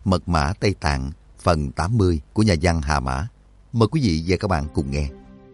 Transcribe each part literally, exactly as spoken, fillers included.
Mật mã Tây Tạng phần tám mươi của nhà văn Hà Mã. Mời quý vị và các bạn cùng nghe.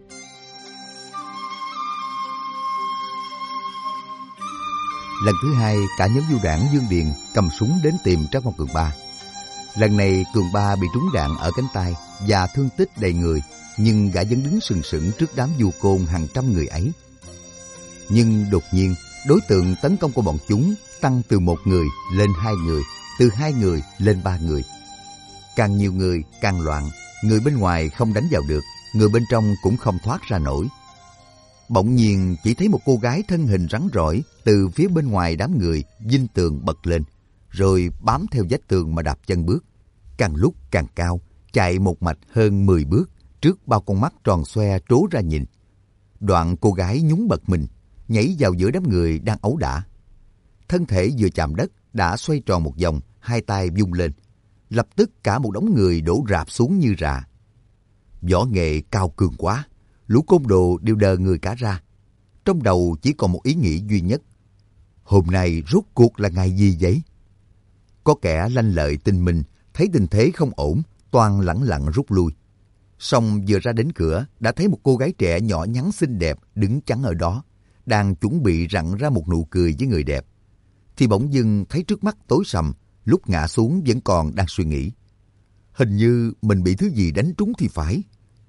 Lần thứ hai, cả nhóm du đảng Dương Điền cầm súng đến tìm Trác Mộc Cường Ba. Lần này Cường Ba bị trúng đạn ở cánh tay và thương tích đầy người, nhưng gã vẫn đứng sừng sững trước đám du côn hàng trăm người ấy. Nhưng đột nhiên, đối tượng tấn công của bọn chúng tăng từ một người lên hai người, từ hai người lên ba người. Càng nhiều người càng loạn, người bên ngoài không đánh vào được, người bên trong cũng không thoát ra nổi. Bỗng nhiên chỉ thấy một cô gái thân hình rắn rỏi từ phía bên ngoài đám người vinh tường bật lên, rồi bám theo vách tường mà đạp chân bước, càng lúc càng cao, chạy một mạch hơn mười bước trước bao con mắt tròn xoe trố ra nhìn. Đoạn cô gái nhún bật mình, nhảy vào giữa đám người đang ẩu đả. Thân thể vừa chạm đất đã xoay tròn một vòng, hai tay vung lên. Lập tức cả một đống người đổ rạp xuống như rạ. Võ nghệ cao cường quá, lũ côn đồ đều đờ người cả ra. Trong đầu chỉ còn một ý nghĩ duy nhất. Hôm nay rốt cuộc là ngày gì vậy? Có kẻ lanh lợi tinh minh, thấy tình thế không ổn, toan lẳng lặng rút lui. Song vừa ra đến cửa, đã thấy một cô gái trẻ nhỏ nhắn xinh đẹp đứng chắn ở đó, đang chuẩn bị rặn ra một nụ cười với người đẹp. Thì bỗng dưng thấy trước mắt tối sầm, lúc ngã xuống vẫn còn đang suy nghĩ. Hình như mình bị thứ gì đánh trúng thì phải.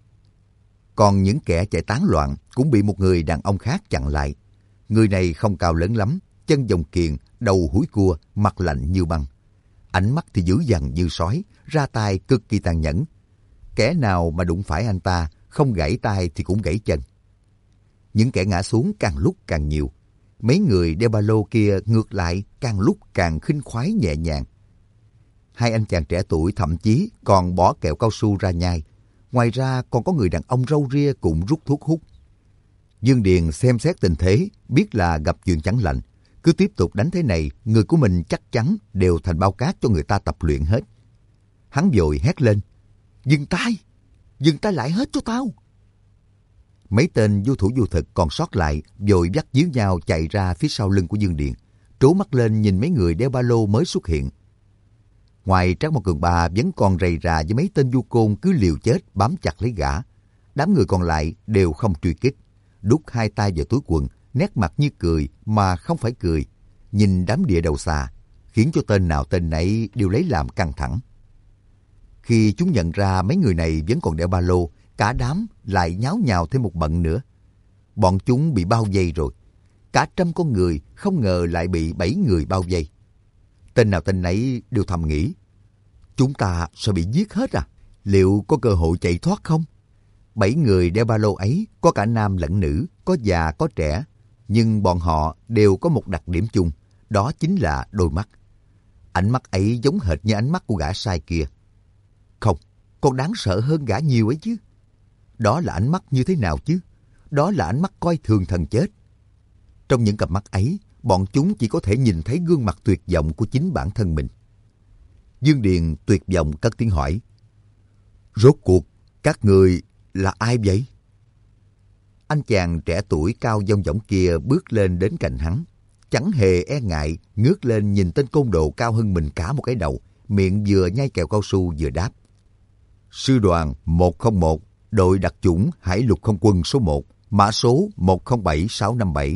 Còn những kẻ chạy tán loạn cũng bị một người đàn ông khác chặn lại. Người này không cao lớn lắm, chân vòng kiềng, đầu húi cua, mặt lạnh như băng. Ánh mắt thì dữ dằn như sói, ra tay cực kỳ tàn nhẫn. Kẻ nào mà đụng phải anh ta, không gãy tay thì cũng gãy chân. Những kẻ ngã xuống càng lúc càng nhiều. Mấy người đeo ba lô kia ngược lại càng lúc càng khinh khoái nhẹ nhàng. Hai anh chàng trẻ tuổi thậm chí còn bỏ kẹo cao su ra nhai. Ngoài ra còn có người đàn ông râu ria cũng rút thuốc hút. Dương Điền xem xét tình thế, biết là gặp chuyện chẳng lành. Cứ tiếp tục đánh thế này, người của mình chắc chắn đều thành bao cát cho người ta tập luyện hết. Hắn vội hét lên. Dừng tay! Dừng tay lại hết cho tao! Mấy tên vô thủ vô thực còn sót lại vội dắt díu nhau chạy ra phía sau lưng của Dương Điền, trố mắt lên nhìn mấy người đeo ba lô mới xuất hiện. Ngoài Trác Mộc Cường Ba vẫn còn rầy rà với mấy tên du côn cứ liều chết bám chặt lấy gã. Đám người còn lại đều không truy kích, đút hai tay vào túi quần, nét mặt như cười mà không phải cười, nhìn đám địa đầu xà, khiến cho tên nào tên nấy đều lấy làm căng thẳng. Khi chúng nhận ra mấy người này vẫn còn đeo ba lô, cả đám lại nháo nhào thêm một bận nữa. Bọn chúng bị bao vây rồi. Cả trăm con người không ngờ lại bị bảy người bao vây. Tên nào tên nấy đều thầm nghĩ. Chúng ta sẽ bị giết hết à? Liệu có cơ hội chạy thoát không? Bảy người đeo ba lô ấy có cả nam lẫn nữ, có già có trẻ. Nhưng bọn họ đều có một đặc điểm chung. Đó chính là đôi mắt. Ánh mắt ấy giống hệt như ánh mắt của gã sai kia. Không, còn đáng sợ hơn gã nhiều ấy chứ. Đó là ánh mắt như thế nào chứ? Đó là ánh mắt coi thường thần chết. Trong những cặp mắt ấy, bọn chúng chỉ có thể nhìn thấy gương mặt tuyệt vọng của chính bản thân mình. Dương Điền tuyệt vọng cất tiếng hỏi. Rốt cuộc, các người là ai vậy? Anh chàng trẻ tuổi cao dong dỏng kia bước lên đến cạnh hắn. Chẳng hề e ngại, ngước lên nhìn tên côn đồ cao hơn mình cả một cái đầu, miệng vừa nhai kẹo cao su vừa đáp. Sư đoàn một không một, đội đặc chủng Hải lục không quân số một, mã số một không bảy sáu năm bảy.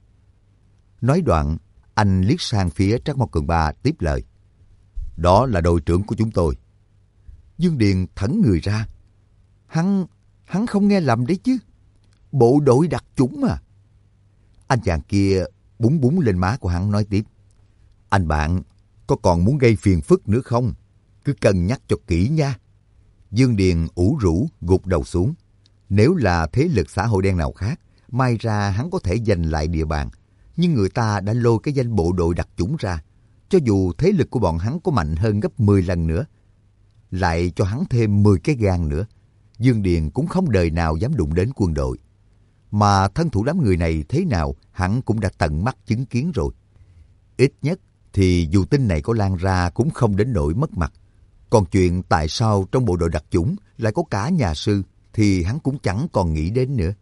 Nói đoạn, anh liếc sang phía Trác Mộc Cường Ba tiếp lời. Đó là đội trưởng của chúng tôi. Dương Điền thẫn người ra. Hắn, hắn không nghe lầm đấy chứ. Bộ đội đặc chủng mà. Anh chàng kia búng búng lên má của hắn nói tiếp. Anh bạn, có còn muốn gây phiền phức nữa không? Cứ cân nhắc cho kỹ nha. Dương Điền ủ rũ gục đầu xuống. Nếu là thế lực xã hội đen nào khác, may ra hắn có thể giành lại địa bàn. Nhưng người ta đã lôi cái danh bộ đội đặc chủng ra. Cho dù thế lực của bọn hắn có mạnh hơn gấp mười lần nữa, lại cho hắn thêm mười cái gan nữa, Dương Điền cũng không đời nào dám đụng đến quân đội. Mà thân thủ đám người này thế nào, hắn cũng đã tận mắt chứng kiến rồi. Ít nhất thì dù tin này có lan ra cũng không đến nỗi mất mặt. Còn chuyện tại sao trong bộ đội đặc chủng lại có cả nhà sư thì hắn cũng chẳng còn nghĩ đến nữa.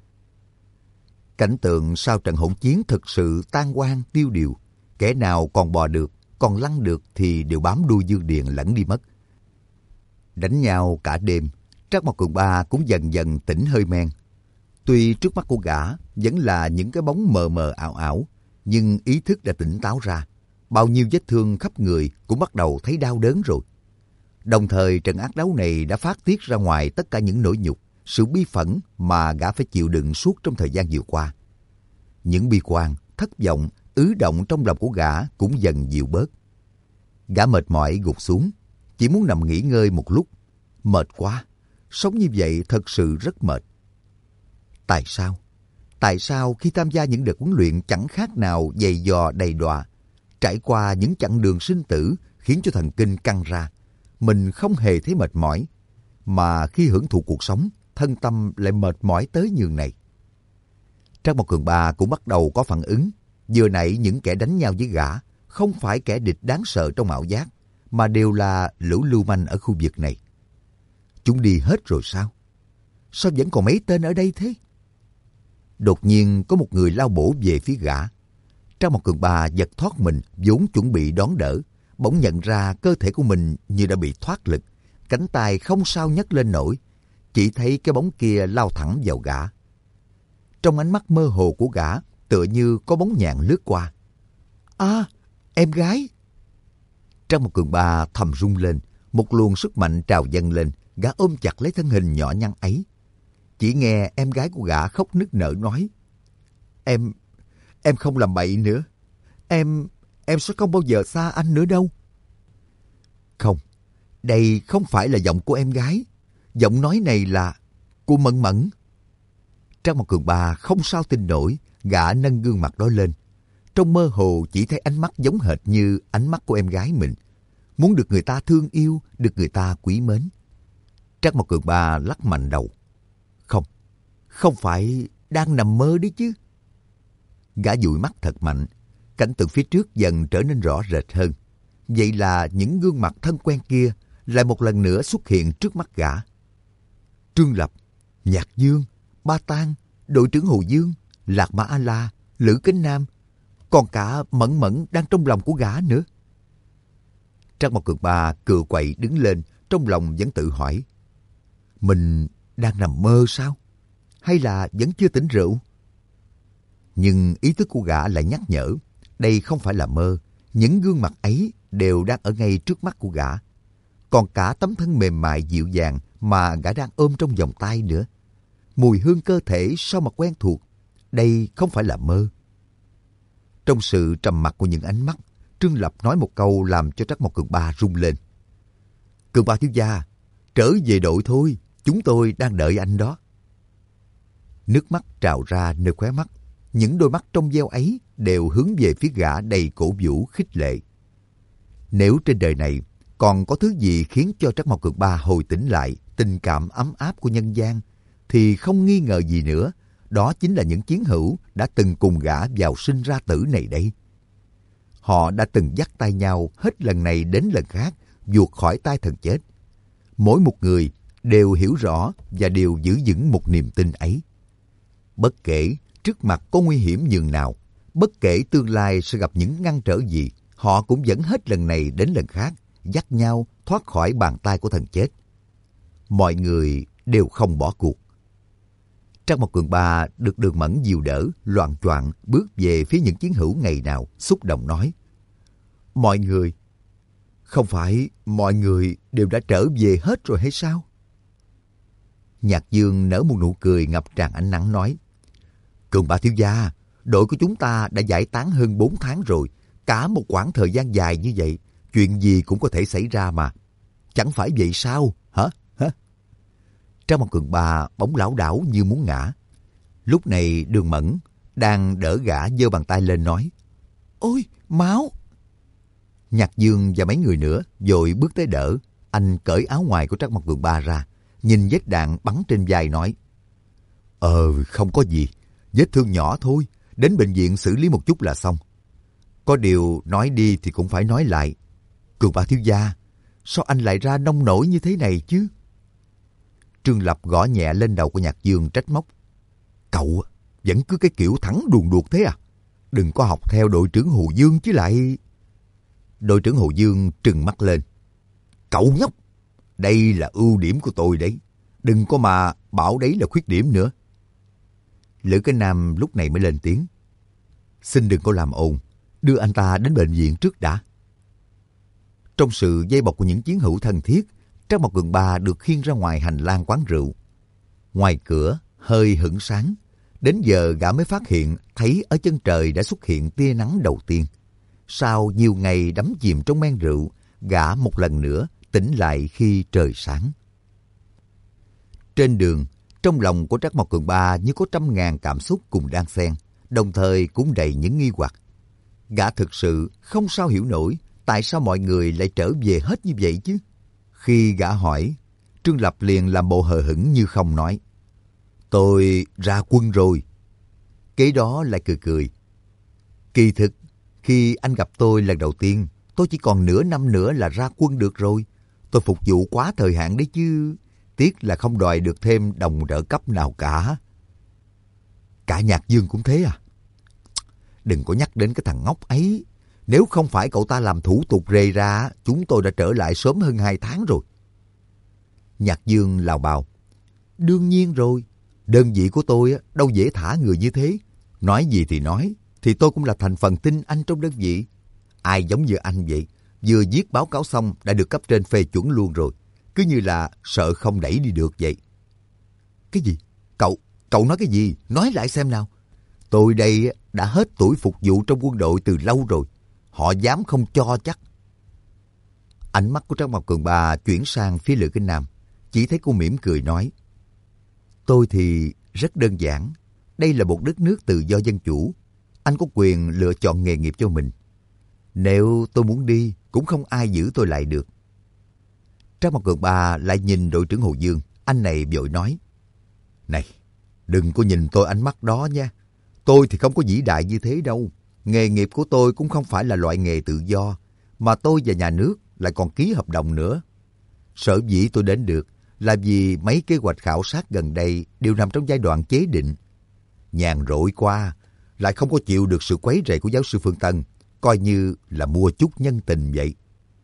Cảnh tượng sau trận hỗn chiến thực sự tan hoang tiêu điều. Kẻ nào còn bò được, còn lăn được thì đều bám đuôi Dương Điền lẫn đi mất. Đánh nhau cả đêm, Trác Mộc Cường Ba cũng dần dần tỉnh hơi men. Tuy trước mắt của gã vẫn là những cái bóng mờ mờ ảo ảo, nhưng ý thức đã tỉnh táo ra. Bao nhiêu vết thương khắp người cũng bắt đầu thấy đau đớn rồi. Đồng thời trận ác đấu này đã phát tiết ra ngoài tất cả những nỗi nhục, sự bi phẫn mà gã phải chịu đựng suốt trong thời gian vừa qua. Những bi quan, thất vọng, ứ động trong lòng của gã cũng dần dịu bớt. Gã mệt mỏi gục xuống, chỉ muốn nằm nghỉ ngơi một lúc. Mệt quá, sống như vậy thật sự rất mệt. Tại sao? Tại sao khi tham gia những đợt huấn luyện chẳng khác nào giày dò đầy đọa, trải qua những chặng đường sinh tử khiến cho thần kinh căng ra, mình không hề thấy mệt mỏi, mà khi hưởng thụ cuộc sống, thân tâm lại mệt mỏi tới nhường này. Trác Mộc Cường Ba cũng bắt đầu có phản ứng. Vừa nãy những kẻ đánh nhau với gã không phải kẻ địch đáng sợ trong ảo giác, mà đều là lũ lưu manh ở khu vực này. Chúng đi hết rồi sao? Sao vẫn còn mấy tên ở đây thế? Đột nhiên có một người lao bổ về phía gã. Trác Mộc Cường Ba giật thoát mình, vốn chuẩn bị đón đỡ, bỗng nhận ra cơ thể của mình như đã bị thoát lực, cánh tay không sao nhấc lên nổi, chỉ thấy cái bóng kia lao thẳng vào gã. Trong ánh mắt mơ hồ của gã, tựa như có bóng nhạn lướt qua. À, em gái! Trác Mộc Cường Ba thầm rung lên, một luồng sức mạnh trào dâng lên, gã ôm chặt lấy thân hình nhỏ nhắn ấy. Chỉ nghe em gái của gã khóc nức nở nói: Em, em không làm bậy nữa. Em, em sẽ không bao giờ xa anh nữa đâu. Không, đây không phải là giọng của em gái. Giọng nói này là của Mẫn Mẫn. Trác Mộc Cường Ba không sao tin nổi, gã nâng gương mặt đó lên. Trong mơ hồ chỉ thấy ánh mắt giống hệt như ánh mắt của em gái mình. Muốn được người ta thương yêu, được người ta quý mến. Trác Mộc Cường Ba lắc mạnh đầu. Không, không phải đang nằm mơ đấy chứ. Gã dụi mắt thật mạnh. Cảnh tượng phía trước dần trở nên rõ rệt hơn. Vậy là những gương mặt thân quen kia lại một lần nữa xuất hiện trước mắt gã. Trương Lập, Nhạc Dương, Ba Tang, đội trưởng Hồ Dương, Lạc Mã A-la, Lữ Kính Nam, còn cả Mẫn Mẫn đang trong lòng của gã nữa. Trác Mộc Cường Ba cựa quậy đứng lên, trong lòng vẫn tự hỏi. Mình đang nằm mơ sao? Hay là vẫn chưa tỉnh rượu? Nhưng ý thức của gã lại nhắc nhở, đây không phải là mơ, những gương mặt ấy đều đang ở ngay trước mắt của gã. Còn cả tấm thân mềm mại dịu dàng mà gã đang ôm trong vòng tay nữa. Mùi hương cơ thể sao mà quen thuộc, đây không phải là mơ. Trong sự trầm mặc của những ánh mắt, Trương Lập nói một câu làm cho Trác Mộc Cường Ba rung lên. Cường Ba thiếu gia, trở về đội thôi, chúng tôi đang đợi anh đó. Nước mắt trào ra nơi khóe mắt, những đôi mắt trong veo ấy đều hướng về phía gã đầy cổ vũ khích lệ. Nếu trên đời này còn có thứ gì khiến cho Trác Mộc Cường Ba hồi tỉnh lại tình cảm ấm áp của nhân gian, thì không nghi ngờ gì nữa, đó chính là những chiến hữu đã từng cùng gã vào sinh ra tử này đây. Họ đã từng dắt tay nhau hết lần này đến lần khác, vụt khỏi tay thần chết. Mỗi một người đều hiểu rõ và đều giữ vững một niềm tin ấy. Bất kể trước mặt có nguy hiểm nhường nào, bất kể tương lai sẽ gặp những ngăn trở gì, họ cũng vẫn hết lần này đến lần khác, dắt nhau thoát khỏi bàn tay của thần chết. Mọi người đều không bỏ cuộc. Trác Mộc Cường Ba được Đường Mẫn dìu đỡ, loạng choạng bước về phía những chiến hữu ngày nào, xúc động nói: Mọi người, không phải mọi người đều đã trở về hết rồi hay sao? Nhạc Dương nở một nụ cười ngập tràn ánh nắng nói: Cường Ba thiếu gia, đội của chúng ta đã giải tán hơn bốn tháng rồi. Cả một quãng thời gian dài như vậy, chuyện gì cũng có thể xảy ra mà. Chẳng phải vậy sao, hả? Hả? Trác Mộc Cường Ba bỗng lảo đảo như muốn ngã. Lúc này Đường Mẫn đang đỡ gã giơ bàn tay lên nói: Ôi, máu! Nhạc Dương và mấy người nữa vội bước tới đỡ. Anh cởi áo ngoài của Trác Mộc Cường Ba ra, nhìn vết đạn bắn trên vai nói: Ờ, không có gì, vết thương nhỏ thôi, đến bệnh viện xử lý một chút là xong. Có điều nói đi thì cũng phải nói lại. Cường Ba thiếu gia, sao anh lại ra nông nổi như thế này chứ? Trương Lập gõ nhẹ lên đầu của Nhạc Dương trách móc: Cậu vẫn cứ cái kiểu thẳng đùn đuột thế à? Đừng có học theo đội trưởng Hồ Dương chứ lại... Đội trưởng Hồ Dương trừng mắt lên. Cậu nhóc, đây là ưu điểm của tôi đấy. Đừng có mà bảo đấy là khuyết điểm nữa. Lữ Cái Nam lúc này mới lên tiếng. Xin đừng có làm ồn, đưa anh ta đến bệnh viện trước đã. Trong sự dây bọc của những chiến hữu thân thiết, Trác Mộc Cường Ba được khiêng ra ngoài hành lang quán rượu. Ngoài cửa, hơi hửng sáng. Đến giờ gã mới phát hiện thấy ở chân trời đã xuất hiện tia nắng đầu tiên. Sau nhiều ngày đắm chìm trong men rượu, gã một lần nữa tỉnh lại khi trời sáng. Trên đường, trong lòng của Trác Mộc Cường Ba như có trăm ngàn cảm xúc cùng đan xen, đồng thời cũng đầy những nghi hoặc. Gã thực sự không sao hiểu nổi tại sao mọi người lại trở về hết như vậy chứ. Khi gã hỏi, Trương Lập liền làm bộ hờ hững như không nói. Tôi ra quân rồi. Kế đó lại cười cười. Kỳ thực, khi anh gặp tôi lần đầu tiên, tôi chỉ còn nửa năm nữa là ra quân được rồi. Tôi phục vụ quá thời hạn đấy chứ. Tiếc là không đòi được thêm đồng trợ cấp nào cả. Cả Nhạc Dương cũng thế à? Đừng có nhắc đến cái thằng ngốc ấy. Nếu không phải cậu ta làm thủ tục rề ra, chúng tôi đã trở lại sớm hơn hai tháng rồi. Nhạc Dương lào bào. Đương nhiên rồi. Đơn vị của tôi đâu dễ thả người như thế. Nói gì thì nói, thì tôi cũng là thành phần tin anh trong đơn vị. Ai giống như anh vậy, vừa viết báo cáo xong đã được cấp trên phê chuẩn luôn rồi. Cứ như là sợ không đẩy đi được vậy. Cái gì? Cậu, cậu nói cái gì? Nói lại xem nào. Tôi đây đã hết tuổi phục vụ trong quân đội từ lâu rồi. Họ dám không cho chắc. Ánh mắt của Trác Mộc Cường Ba chuyển sang phía Lữ Kinh Nam. Chỉ thấy cô mỉm cười nói. Tôi thì rất đơn giản. Đây là một đất nước tự do dân chủ. Anh có quyền lựa chọn nghề nghiệp cho mình. Nếu tôi muốn đi, cũng không ai giữ tôi lại được. Trác Mộc Cường Ba lại nhìn đội trưởng Hồ Dương. Anh này vội nói. Này, đừng có nhìn tôi ánh mắt đó nha. Tôi thì không có vĩ đại như thế đâu. Nghề nghiệp của tôi cũng không phải là loại nghề tự do, mà tôi và nhà nước lại còn ký hợp đồng nữa. Sở dĩ tôi đến được là vì mấy kế hoạch khảo sát gần đây đều nằm trong giai đoạn chế định. Nhàn rỗi qua, lại không có chịu được sự quấy rầy của giáo sư Phương Tân, coi như là mua chút nhân tình vậy.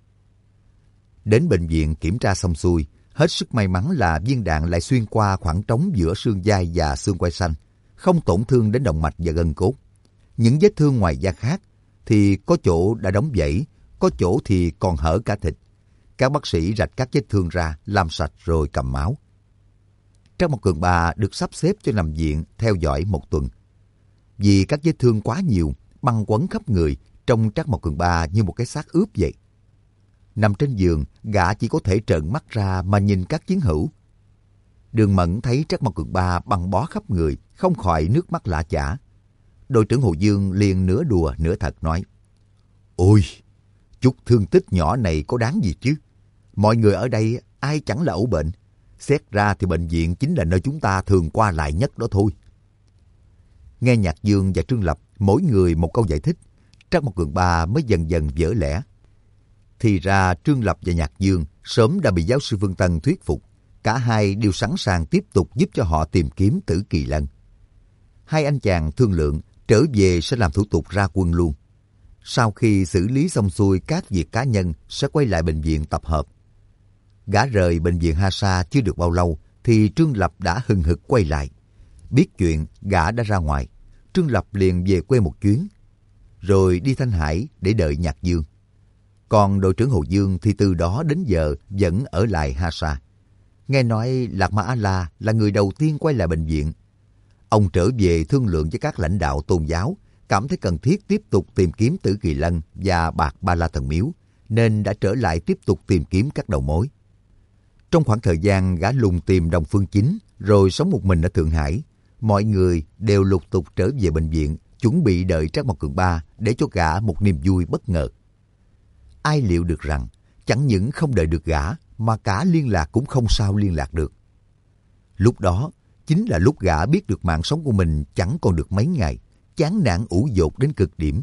Đến bệnh viện kiểm tra xong xuôi, hết sức may mắn là viên đạn lại xuyên qua khoảng trống giữa xương vai và xương quai xanh, không tổn thương đến động mạch và gân cốt. Những vết thương ngoài da khác thì có chỗ đã đóng vảy, có chỗ thì còn hở cả thịt. Các bác sĩ rạch các vết thương ra, làm sạch rồi cầm máu. Trác Mộc Cường Ba được sắp xếp cho nằm viện theo dõi một tuần. Vì các vết thương quá nhiều, băng quấn khắp người, trông Trác Mộc Cường Ba như một cái xác ướp vậy. Nằm trên giường, gã chỉ có thể trợn mắt ra mà nhìn các chiến hữu. Đường Mẫn thấy Trác Mộc Cường Ba băng bó khắp người, không khỏi nước mắt lã chã. Đội trưởng Hồ Dương liền nửa đùa nửa thật nói. Ôi, chút thương tích nhỏ này có đáng gì chứ? Mọi người ở đây ai chẳng là ẩu bệnh. Xét ra thì bệnh viện chính là nơi chúng ta thường qua lại nhất đó thôi. Nghe Nhạc Dương và Trương Lập mỗi người một câu giải thích, Trác Mộc Cường Ba mới dần dần vỡ lẽ. Thì ra Trương Lập và Nhạc Dương sớm đã bị giáo sư Phương Tân thuyết phục. Cả hai đều sẵn sàng tiếp tục giúp cho họ tìm kiếm Tử Kỳ Lân. Hai anh chàng thương lượng trở về sẽ làm thủ tục ra quân luôn. Sau khi xử lý xong xuôi các việc cá nhân sẽ quay lại bệnh viện tập hợp. Gã rời bệnh viện Ha Sa chưa được bao lâu thì Trương Lập đã hừng hực quay lại. Biết chuyện gã đã ra ngoài, Trương Lập liền về quê một chuyến, rồi đi Thanh Hải để đợi Nhạc Dương. Còn đội trưởng Hồ Dương thì từ đó đến giờ vẫn ở lại Ha Sa. Nghe nói Lạc Ma A-la là người đầu tiên quay lại bệnh viện. Ông trở về thương lượng với các lãnh đạo tôn giáo, cảm thấy cần thiết tiếp tục tìm kiếm Tử Kỳ Lân và Bạc Ba La Thần Miếu, nên đã trở lại tiếp tục tìm kiếm các đầu mối. Trong khoảng thời gian gã lùng tìm Đồng Phương Chính, rồi sống một mình ở Thượng Hải, mọi người đều lục tục trở về bệnh viện, chuẩn bị đợi Trác Mộc Cường Ba để cho gã một niềm vui bất ngờ. Ai liệu được rằng, chẳng những không đợi được gã, mà cả liên lạc cũng không sao liên lạc được. Lúc đó, chính là lúc gã biết được mạng sống của mình chẳng còn được mấy ngày, chán nản ủ dột đến cực điểm.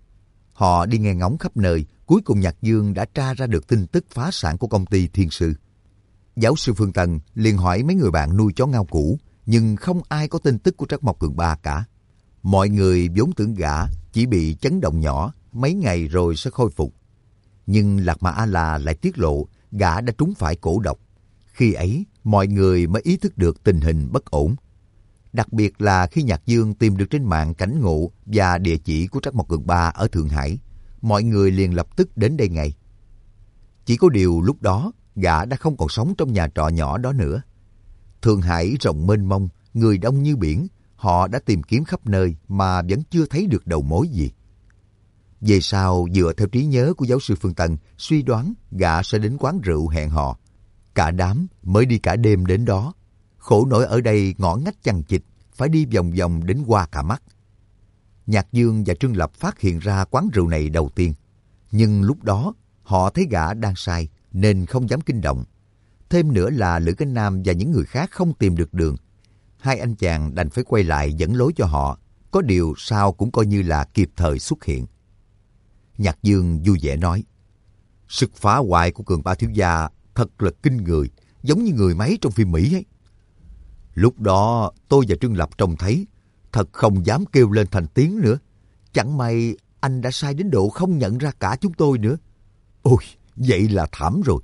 Họ đi nghe ngóng khắp nơi, cuối cùng Nhạc Dương đã tra ra được tin tức phá sản của công ty Thiên Sư. Giáo sư Phương Tân liền hỏi mấy người bạn nuôi chó ngao cũ, nhưng không ai có tin tức của Trác Mộc Cường Ba cả. Mọi người vốn tưởng gã chỉ bị chấn động nhỏ, mấy ngày rồi sẽ khôi phục. Nhưng Lạc Ma A-la lại tiết lộ gã đã trúng phải cổ độc. Khi ấy, mọi người mới ý thức được tình hình bất ổn. Đặc biệt là khi Nhạc Dương tìm được trên mạng cảnh ngộ và địa chỉ của Trắc Mộc Cường Ba ở Thượng Hải, mọi người liền lập tức đến đây ngay. Chỉ có điều lúc đó, gã đã không còn sống trong nhà trọ nhỏ đó nữa. Thượng Hải rộng mênh mông, người đông như biển, họ đã tìm kiếm khắp nơi mà vẫn chưa thấy được đầu mối gì. Về sau, dựa theo trí nhớ của giáo sư Phương Tân, suy đoán gã sẽ đến quán rượu hẹn hò. Cả đám mới đi cả đêm đến đó. Khổ nổi ở đây ngõ ngách chằng chịt, phải đi vòng vòng đến qua cả mắt. Nhạc Dương và Trương Lập phát hiện ra quán rượu này đầu tiên. Nhưng lúc đó, họ thấy gã đang sai, nên không dám kinh động. Thêm nữa là Lữ Cánh Nam và những người khác không tìm được đường. Hai anh chàng đành phải quay lại dẫn lối cho họ. Có điều sao cũng coi như là kịp thời xuất hiện. Nhạc Dương vui vẻ nói, sức phá hoại của Cường Ba thiếu gia thật là kinh người, giống như người máy trong phim Mỹ ấy. Lúc đó tôi và Trương Lập trông thấy, thật không dám kêu lên thành tiếng nữa. Chẳng may anh đã sai đến độ không nhận ra cả chúng tôi nữa. Ôi, vậy là thảm rồi.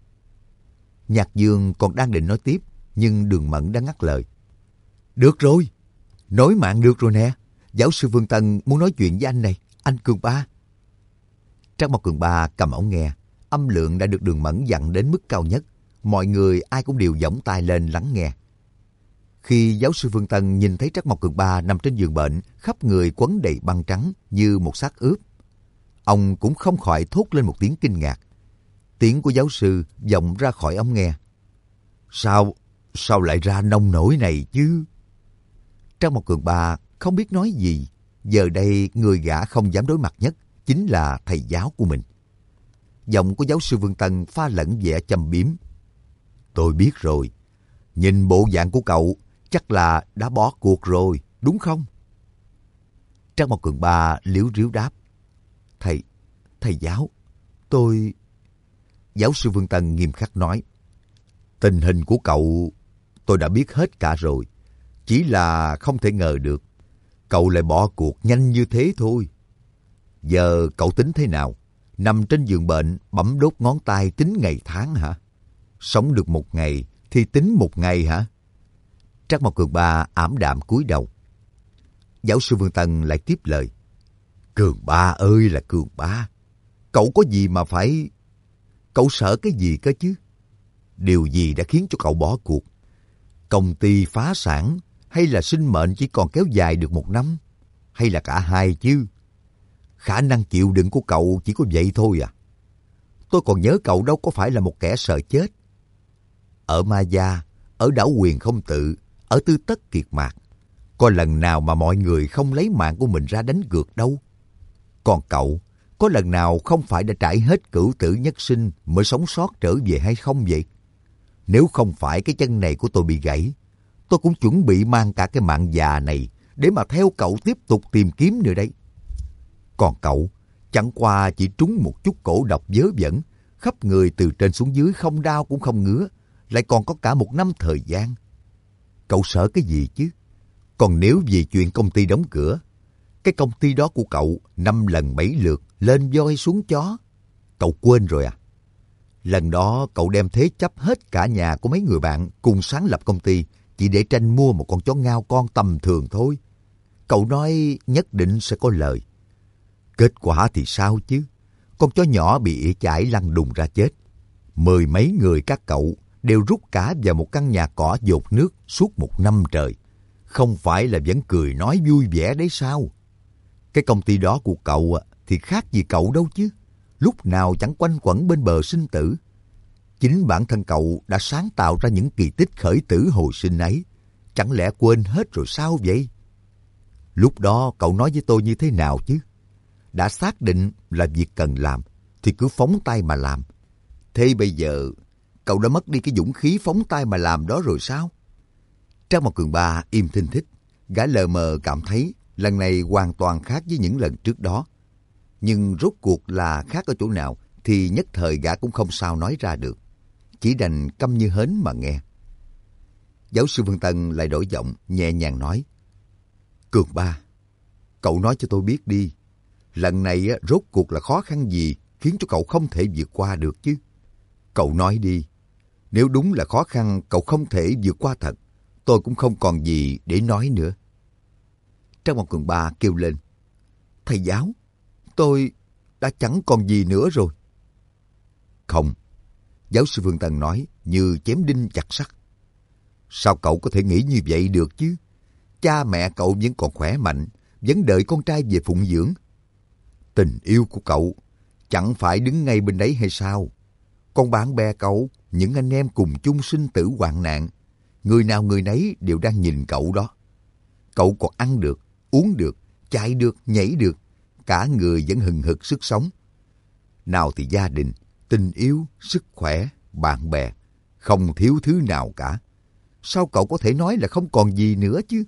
Nhạc Dương còn đang định nói tiếp, nhưng Đường Mẫn đã ngắt lời. Được rồi, nối mạng được rồi nè. Giáo sư Phương Tân muốn nói chuyện với anh này, anh Cường Ba. Trắc Mộc Cường Ba cầm ống nghe, âm lượng đã được Đường Mẫn dặn đến mức cao nhất. Mọi người ai cũng đều giỏng tai lên lắng nghe. Khi giáo sư Phương Tân nhìn thấy Trắc Mộc Cường Ba nằm trên giường bệnh, khắp người quấn đầy băng trắng như một xác ướp, ông cũng không khỏi thốt lên một tiếng kinh ngạc. Tiếng của giáo sư vọng ra khỏi ống nghe. Sao, sao lại ra nông nổi này chứ? Trắc Mộc Cường Ba không biết nói gì. Giờ đây người gã không dám đối mặt nhất chính là thầy giáo của mình. Giọng của giáo sư Phương Tân pha lẫn vẻ châm biếm. Tôi biết rồi. Nhìn bộ dạng của cậu chắc là đã bỏ cuộc rồi, đúng không? Trắc Mộc Cường Ba liếu riếu đáp. Thầy, thầy giáo, tôi... Giáo sư Phương Tân nghiêm khắc nói. Tình hình của cậu tôi đã biết hết cả rồi. Chỉ là không thể ngờ được cậu lại bỏ cuộc nhanh như thế thôi. Giờ cậu tính thế nào? Nằm trên giường bệnh bấm đốt ngón tay tính ngày tháng hả? Sống được một ngày thì tính một ngày hả? Trắc Mộc Cường Ba ảm đạm cúi đầu. Giáo sư Phương Tân lại tiếp lời. Cường Ba ơi là Cường Ba, cậu có gì mà phải... Cậu sợ cái gì cơ chứ? Điều gì đã khiến cho cậu bỏ cuộc? Công ty phá sản hay là sinh mệnh chỉ còn kéo dài được một năm? Hay là cả hai chứ? Khả năng chịu đựng của cậu chỉ có vậy thôi à? Tôi còn nhớ cậu đâu có phải là một kẻ sợ chết. Ở Ma Gia, ở đảo Quyền Không Tự, ở Tư Tất Kiệt Mạc, có lần nào mà mọi người không lấy mạng của mình ra đánh cược đâu. Còn cậu, có lần nào không phải đã trải hết cửu tử nhất sinh mới sống sót trở về hay không vậy? Nếu không phải cái chân này của tôi bị gãy, tôi cũng chuẩn bị mang cả cái mạng già này để mà theo cậu tiếp tục tìm kiếm nữa đấy. Còn cậu, chẳng qua chỉ trúng một chút cổ độc vớ vẩn, khắp người từ trên xuống dưới không đau cũng không ngứa, lại còn có cả một năm thời gian. Cậu sợ cái gì chứ? Còn nếu vì chuyện công ty đóng cửa, cái công ty đó của cậu năm lần bảy lượt lên voi xuống chó, cậu quên rồi à? Lần đó cậu đem thế chấp hết cả nhà của mấy người bạn cùng sáng lập công ty chỉ để tranh mua một con chó ngao con tầm thường thôi. Cậu nói nhất định sẽ có lời. Kết quả thì sao chứ? Con chó nhỏ bị ỉa chải lăn đùng ra chết. Mười mấy người các cậu đều rút cả vào một căn nhà cỏ dột nước suốt một năm trời. Không phải là vẫn cười nói vui vẻ đấy sao? Cái công ty đó của cậu thì khác gì cậu đâu chứ. Lúc nào chẳng quanh quẩn bên bờ sinh tử. Chính bản thân cậu đã sáng tạo ra những kỳ tích khởi tử hồi sinh ấy. Chẳng lẽ quên hết rồi sao vậy? Lúc đó cậu nói với tôi như thế nào chứ? Đã xác định là việc cần làm thì cứ phóng tay mà làm. Thế bây giờ cậu đã mất đi cái dũng khí phóng tay mà làm đó rồi sao? Trác Mộc Cường Ba im thinh thích. Gã lờ mờ cảm thấy lần này hoàn toàn khác với những lần trước đó. Nhưng rốt cuộc là khác ở chỗ nào thì nhất thời gã cũng không sao nói ra được. Chỉ đành câm như hến mà nghe. Giáo sư Phương Tân lại đổi giọng nhẹ nhàng nói. Cường Ba, cậu nói cho tôi biết đi. Lần này rốt cuộc là khó khăn gì khiến cho cậu không thể vượt qua được chứ? Cậu nói đi, nếu đúng là khó khăn cậu không thể vượt qua thật, tôi cũng không còn gì để nói nữa. Trang một Cường Ba kêu lên, thầy giáo, tôi đã chẳng còn gì nữa rồi. Không, giáo sư Phương Tân nói như chém đinh chặt sắt. Sao cậu có thể nghĩ như vậy được chứ? Cha mẹ cậu vẫn còn khỏe mạnh, vẫn đợi con trai về phụng dưỡng. Tình yêu của cậu chẳng phải đứng ngay bên đấy hay sao? Còn bạn bè cậu, những anh em cùng chung sinh tử hoạn nạn, người nào người nấy đều đang nhìn cậu đó. Cậu còn ăn được, uống được, chạy được, nhảy được, cả người vẫn hừng hực sức sống. Nào thì gia đình, tình yêu, sức khỏe, bạn bè, không thiếu thứ nào cả. Sao cậu có thể nói là không còn gì nữa chứ?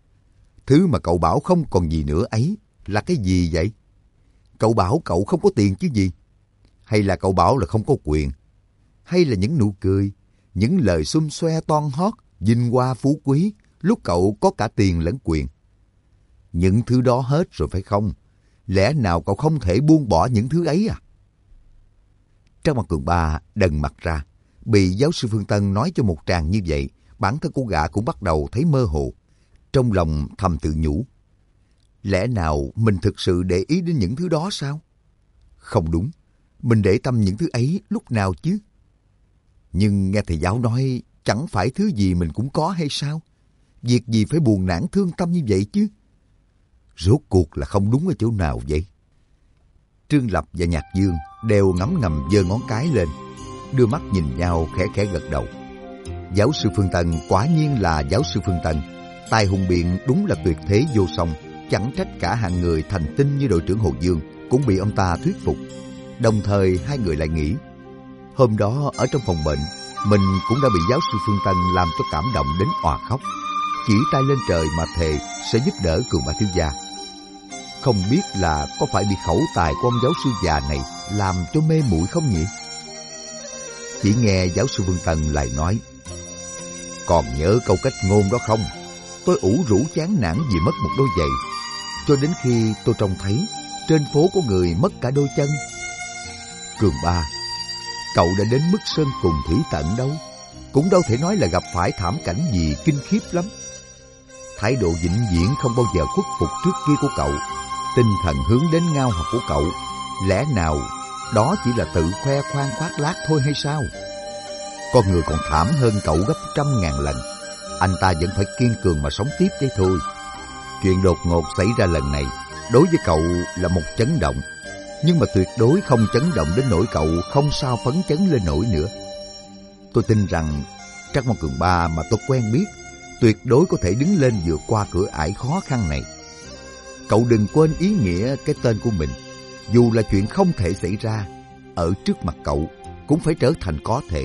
Thứ mà cậu bảo không còn gì nữa ấy là cái gì vậy? Cậu bảo cậu không có tiền chứ gì? Hay là cậu bảo là không có quyền? Hay là những nụ cười, những lời xum xoe toan hót, vinh hoa phú quý, lúc cậu có cả tiền lẫn quyền? Những thứ đó hết rồi phải không? Lẽ nào cậu không thể buông bỏ những thứ ấy à? Trang Mặt Cường Ba đần mặt ra, bị giáo sư Phương Tân nói cho một tràng như vậy, bản thân cô gã cũng bắt đầu thấy mơ hồ. Trong lòng thầm tự nhủ, lẽ nào mình thực sự để ý đến những thứ đó sao? Không đúng, mình để tâm những thứ ấy lúc nào chứ? Nhưng nghe thầy giáo nói chẳng phải thứ gì mình cũng có hay sao? Việc gì phải buồn nản thương tâm như vậy chứ? Rốt cuộc là không đúng ở chỗ nào vậy? Trương Lập và Nhạc Dương đều ngấm ngầm giơ ngón cái lên, đưa mắt nhìn nhau khẽ khẽ gật đầu. Giáo sư Phương Tân quả nhiên là giáo sư Phương Tân, tài hùng biện đúng là tuyệt thế vô song, chẳng trách cả hạng người thành tinh như đội trưởng Hồ Dương cũng bị ông ta thuyết phục. Đồng thời hai người lại nghĩ, hôm đó ở trong phòng bệnh, mình cũng đã bị giáo sư Phương Tân làm cho cảm động đến òa khóc, chỉ tay lên trời mà thề sẽ giúp đỡ Cường Ba thiếu gia. Không biết là có phải bị khẩu tài của ông giáo sư già này làm cho mê muội không nhỉ? Chỉ nghe giáo sư Vương Tân lại nói, còn nhớ câu cách ngôn đó không? Tôi ủ rũ chán nản vì mất một đôi giày, cho đến khi tôi trông thấy trên phố có người mất cả đôi chân. Cường Ba, cậu đã đến mức sơn cùng thủy tận đâu, cũng đâu thể nói là gặp phải thảm cảnh gì kinh khiếp lắm. Thái độ vĩnh viễn không bao giờ khuất phục trước kia của cậu, tinh thần hướng đến ngao học của cậu, lẽ nào đó chỉ là tự khoe khoang khoác lác thôi hay sao? Con người còn thảm hơn cậu gấp trăm ngàn lần, anh ta vẫn phải kiên cường mà sống tiếp đấy thôi. Chuyện đột ngột xảy ra lần này đối với cậu là một chấn động, nhưng mà tuyệt đối không chấn động đến nỗi cậu không sao phấn chấn lên nổi nữa. Tôi tin rằng Trác Mộc Cường Ba mà tôi quen biết tuyệt đối có thể đứng lên vượt qua cửa ải khó khăn này. Cậu đừng quên ý nghĩa cái tên của mình. Dù là chuyện không thể xảy ra, ở trước mặt cậu cũng phải trở thành có thể.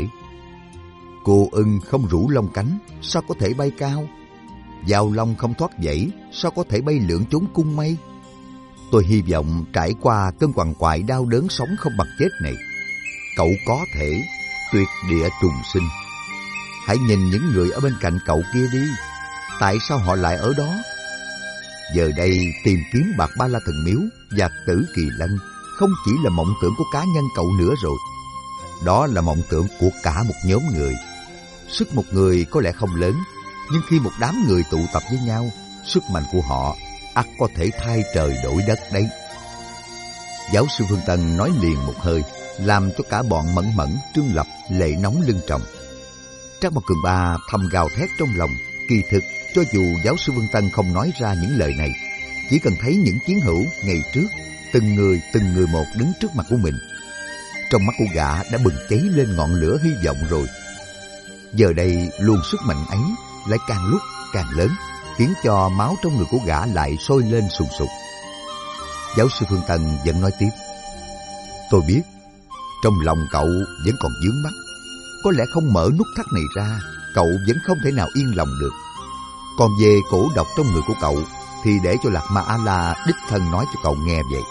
Cô ưng không rủ lông cánh, sao có thể bay cao? Dao long không thoát dãy, sao có thể bay lượn trốn cung mây? Tôi hy vọng trải qua cơn quằn quại đau đớn sống không bằng chết này, cậu có thể tuyệt địa trùng sinh. Hãy nhìn những người ở bên cạnh cậu kia đi, tại sao họ lại ở đó? Giờ đây tìm kiếm Bạc Ba La Thần Miếu và Tử Kỳ Lân không chỉ là mộng tưởng của cá nhân cậu nữa rồi. Đó là mộng tưởng của cả một nhóm người. Sức một người có lẽ không lớn, nhưng khi một đám người tụ tập với nhau, sức mạnh của họ ắt có thể thay trời đổi đất đấy. Giáo sư Phương Tân nói liền một hơi, làm cho cả bọn Mẫn Mẫn, Trương Lập lệ nóng lưng tròng. Trác Mộc Cường Ba thầm gào thét trong lòng. Kỳ thực, cho dù giáo sư Vương Tân không nói ra những lời này, chỉ cần thấy những chiến hữu ngày trước, từng người từng người một đứng trước mặt của mình, trong mắt của gã đã bừng cháy lên ngọn lửa hy vọng rồi. Giờ đây luồng sức mạnh ấy lại càng lúc càng lớn, khiến cho máu trong người của gã lại sôi lên sùng sục. Giáo sư Phương Tân vẫn nói tiếp, tôi biết trong lòng cậu vẫn còn vướng mắc, có lẽ không mở nút thắt này ra, cậu vẫn không thể nào yên lòng được. Còn về cổ độc trong người của cậu thì để cho Lạc Ma A-la đích thân nói cho cậu nghe vậy.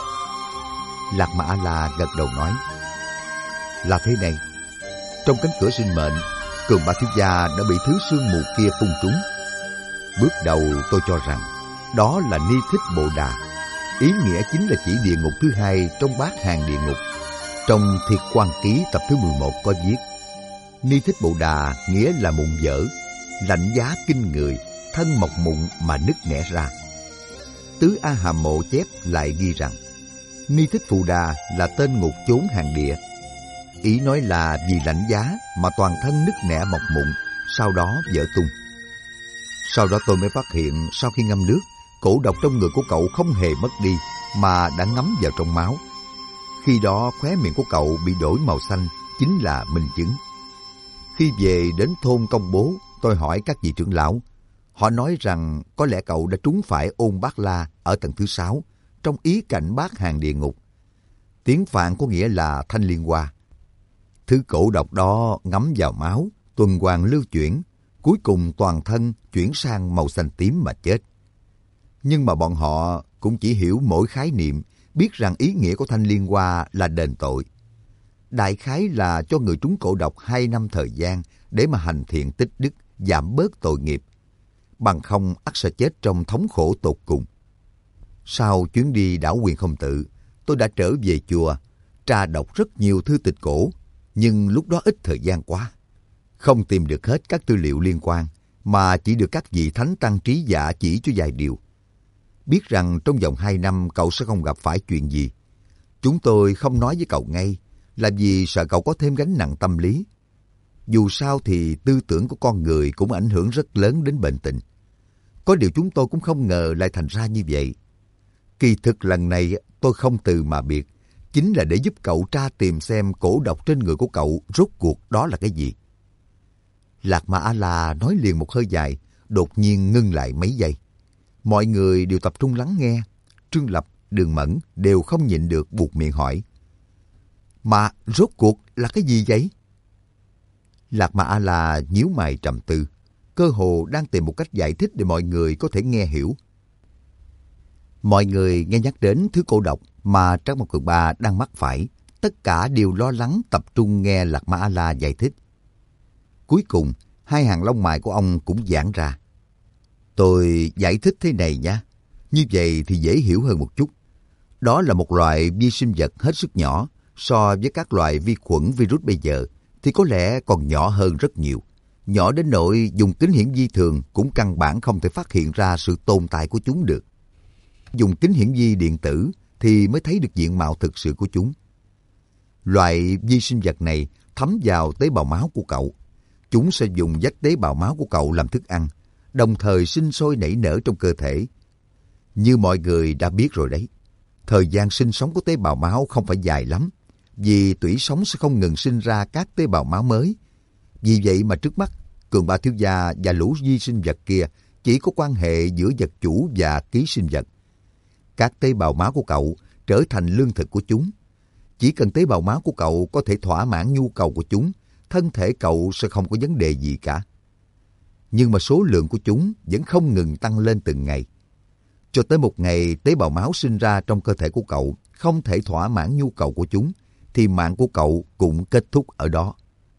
Lạc Ma A-la gật đầu nói, là thế này, trong cánh cửa sinh mệnh, Cường Ba thiếu gia đã bị thứ sương mù kia phun trúng. Bước đầu tôi cho rằng đó là Ni Thích Bồ Đà. ý nghĩa chính là chỉ địa ngục thứ hai trong bát hàng địa ngục. Trong Thiệt Quan Ký tập thứ mười một có viết: Ni Thích Bồ Đà nghĩa là mụn dở, lạnh giá kinh người, thân mọc mụn mà nứt nẻ ra. Tứ A Hàm Mộ chép lại ghi rằng Ni Thích Phù Đà là tên ngục chốn hàng địa. Ý nói là vì lạnh giá mà toàn thân nứt nẻ mọc mụn, sau đó vỡ tung. Sau đó tôi mới phát hiện sau khi ngâm nước, cổ độc trong người của cậu không hề mất đi mà đã ngấm vào trong máu. Khi đó khóe miệng của cậu bị đổi màu xanh, chính là minh chứng. Khi về đến thôn công bố, tôi hỏi các vị trưởng lão. Họ nói rằng có lẽ cậu đã trúng phải ôn bát la ở tầng thứ sáu, trong ý cảnh bát hàng địa ngục. Tiếng Phạn có nghĩa là thanh liên hoa. Thứ cổ độc đó ngấm vào máu, tuần hoàn lưu chuyển, cuối cùng toàn thân chuyển sang màu xanh tím mà chết. Nhưng mà bọn họ cũng chỉ hiểu mỗi khái niệm, biết rằng ý nghĩa của thanh liên hoa là đền tội. Đại khái là cho người trúng cổ độc hai năm thời gian để mà hành thiện tích đức, giảm bớt tội nghiệp. Bằng không ắt sẽ chết trong thống khổ tột cùng. Sau chuyến đi đảo Quyền Không Tự, tôi đã trở về chùa, tra đọc rất nhiều thư tịch cổ, nhưng lúc đó ít thời gian quá. Không tìm được hết các tư liệu liên quan, mà chỉ được các vị thánh tăng trí giả chỉ cho vài điều. Biết rằng trong vòng hai năm cậu sẽ không gặp phải chuyện gì. Chúng tôi không nói với cậu ngay, là vì sợ cậu có thêm gánh nặng tâm lý. Dù sao thì tư tưởng của con người cũng ảnh hưởng rất lớn đến bệnh tình. Có điều chúng tôi cũng không ngờ lại thành ra như vậy. Kỳ thực lần này tôi không từ mà biệt, chính là để giúp cậu tra tìm xem cổ độc trên người của cậu rốt cuộc đó là cái gì. Lạc Ma A-la nói liền một hơi dài, đột nhiên ngưng lại mấy giây. Mọi người đều tập trung lắng nghe. Trương Lập, Đường Mẫn đều không nhịn được buột miệng hỏi. Mà rốt cuộc là cái gì vậy? Lạc Ma A-la nhíu mày trầm tư, cơ hồ đang tìm một cách giải thích để mọi người có thể nghe hiểu. Mọi người nghe nhắc đến thứ cổ độc mà Trác Mộc Cường Ba đang mắc phải, tất cả đều lo lắng tập trung nghe Lạc Ma A-la giải thích. Cuối cùng, hai hàng lông mày của ông cũng giãn ra. Tôi giải thích thế này nha, như vậy thì dễ hiểu hơn một chút. Đó là một loại vi sinh vật hết sức nhỏ, so với các loại vi khuẩn virus bây giờ thì có lẽ còn nhỏ hơn rất nhiều. Nhỏ đến nỗi dùng kính hiển vi thường cũng căn bản không thể phát hiện ra sự tồn tại của chúng được. Dùng kính hiển vi điện tử thì mới thấy được diện mạo thực sự của chúng. Loại vi sinh vật này thấm vào tế bào máu của cậu. Chúng sẽ dùng vách tế bào máu của cậu làm thức ăn, đồng thời sinh sôi nảy nở trong cơ thể. Như mọi người đã biết rồi đấy, thời gian sinh sống của tế bào máu không phải dài lắm, vì tủy sống sẽ không ngừng sinh ra các tế bào máu mới. Vì vậy mà trước mắt, Cường Ba thiếu gia và lũ vi sinh vật kia chỉ có quan hệ giữa vật chủ và ký sinh vật. Các tế bào máu của cậu trở thành lương thực của chúng. Chỉ cần tế bào máu của cậu có thể thỏa mãn nhu cầu của chúng, thân thể cậu sẽ không có vấn đề gì cả. Nhưng mà số lượng của chúng vẫn không ngừng tăng lên từng ngày. Cho tới một ngày tế bào máu sinh ra trong cơ thể của cậu không thể thỏa mãn nhu cầu của chúng, thì mạng của cậu cũng kết thúc ở đó.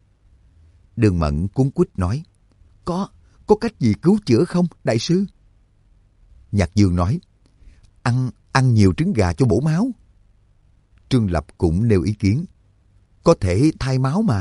Đường Mẫn cuống quýt nói, Có, có cách gì cứu chữa không, đại sư? Nhạc Dương nói, Ăn, ăn nhiều trứng gà cho bổ máu. Trương Lập cũng nêu ý kiến, Có thể thay máu mà.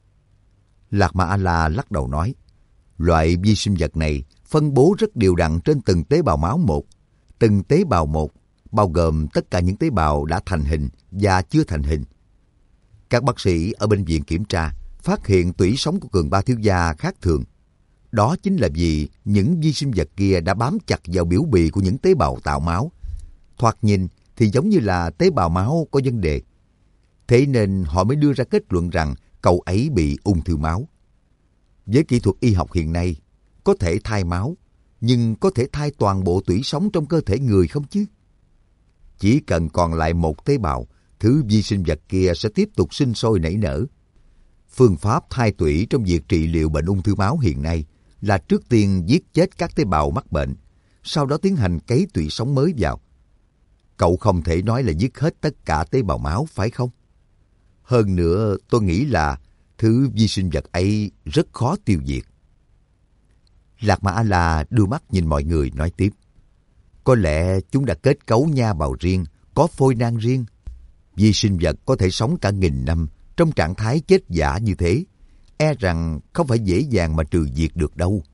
Lạc Ma A-la lắc đầu nói, loại vi sinh vật này phân bố rất đều đặn trên từng tế bào máu một. Từng tế bào một bao gồm tất cả những tế bào đã thành hình và chưa thành hình. Các bác sĩ ở bệnh viện kiểm tra, phát hiện tủy sống của Cường Ba thiếu gia khác thường. Đó chính là vì những vi sinh vật kia đã bám chặt vào biểu bì của những tế bào tạo máu. Thoạt nhìn thì giống như là tế bào máu có vấn đề. Thế nên họ mới đưa ra kết luận rằng cậu ấy bị ung thư máu. Với kỹ thuật y học hiện nay, có thể thay máu, nhưng có thể thay toàn bộ tủy sống trong cơ thể người không chứ? Chỉ cần còn lại một tế bào, thứ vi sinh vật kia sẽ tiếp tục sinh sôi nảy nở. Phương pháp thay tủy trong việc trị liệu bệnh ung thư máu hiện nay là trước tiên giết chết các tế bào mắc bệnh, sau đó tiến hành cấy tủy sống mới vào. Cậu không thể nói là giết hết tất cả tế bào máu, phải không? Hơn nữa, tôi nghĩ là thứ vi sinh vật ấy rất khó tiêu diệt. Lạc Ma A-la đưa mắt nhìn mọi người nói tiếp. Có lẽ chúng đã kết cấu nha bào riêng, có phôi nang riêng. Vi sinh vật có thể sống cả nghìn năm trong trạng thái chết dã như thế, e rằng không phải dễ dàng mà trừ diệt được đâu.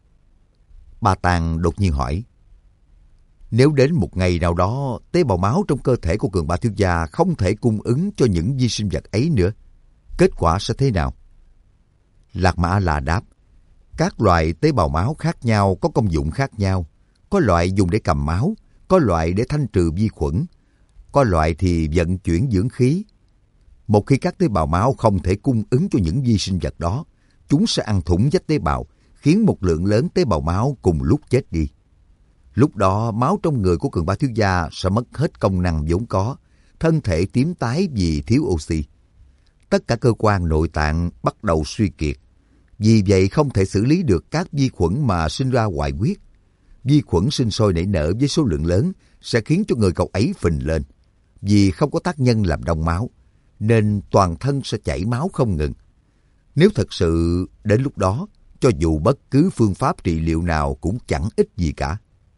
Ba Tàng đột nhiên hỏi, nếu đến một ngày nào đó tế bào máu trong cơ thể của Cường Ba thiếu gia không thể cung ứng cho những vi sinh vật ấy nữa, kết quả sẽ thế nào? Lạc Ma A-la đáp, các loại tế bào máu khác nhau có công dụng khác nhau. Có loại dùng để cầm máu, có loại để thanh trừ vi khuẩn, có loại thì vận chuyển dưỡng khí. Một khi các tế bào máu không thể cung ứng cho những vi sinh vật đó, chúng sẽ ăn thủng vách tế bào, khiến một lượng lớn tế bào máu cùng lúc chết đi. Lúc đó, máu trong người của Cường Ba thiếu gia sẽ mất hết công năng vốn có, thân thể tím tái vì thiếu oxy. Tất cả cơ quan nội tạng bắt đầu suy kiệt. Vì vậy không thể xử lý được các vi khuẩn mà sinh ra hoại huyết. Vi khuẩn sinh sôi nảy nở với số lượng lớn sẽ khiến cho người cậu ấy phình lên. Vì không có tác nhân làm đông máu, nên toàn thân sẽ chảy máu không ngừng. Nếu thật sự đến lúc đó, cho dù bất cứ phương pháp trị liệu nào cũng chẳng ích gì cả.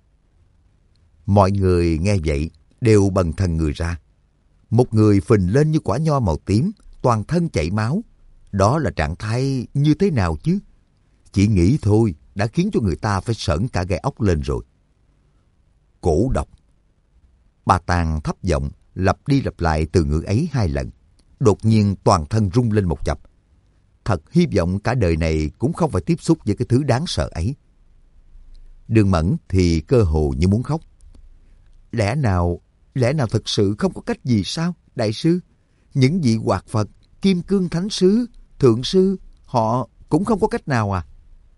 Mọi người nghe vậy đều bần thần người ra. Một người phình lên như quả nho màu tím, toàn thân chảy máu. Đó là trạng thái như thế nào chứ? Chỉ nghĩ thôi đã khiến cho người ta phải sởn cả gai ốc lên rồi. Cổ độc. Ba Tàng thấp giọng lặp đi lặp lại từ ngữ ấy hai lần. Đột nhiên toàn thân rung lên một chập. Thật hy vọng cả đời này cũng không phải tiếp xúc với cái thứ đáng sợ ấy. Đường Mẫn thì cơ hồ như muốn khóc. Lẽ nào, lẽ nào thật sự không có cách gì sao, đại sư? Những vị hoạt Phật, Kim Cương Thánh Sứ, Thượng Sư, họ cũng không có cách nào à?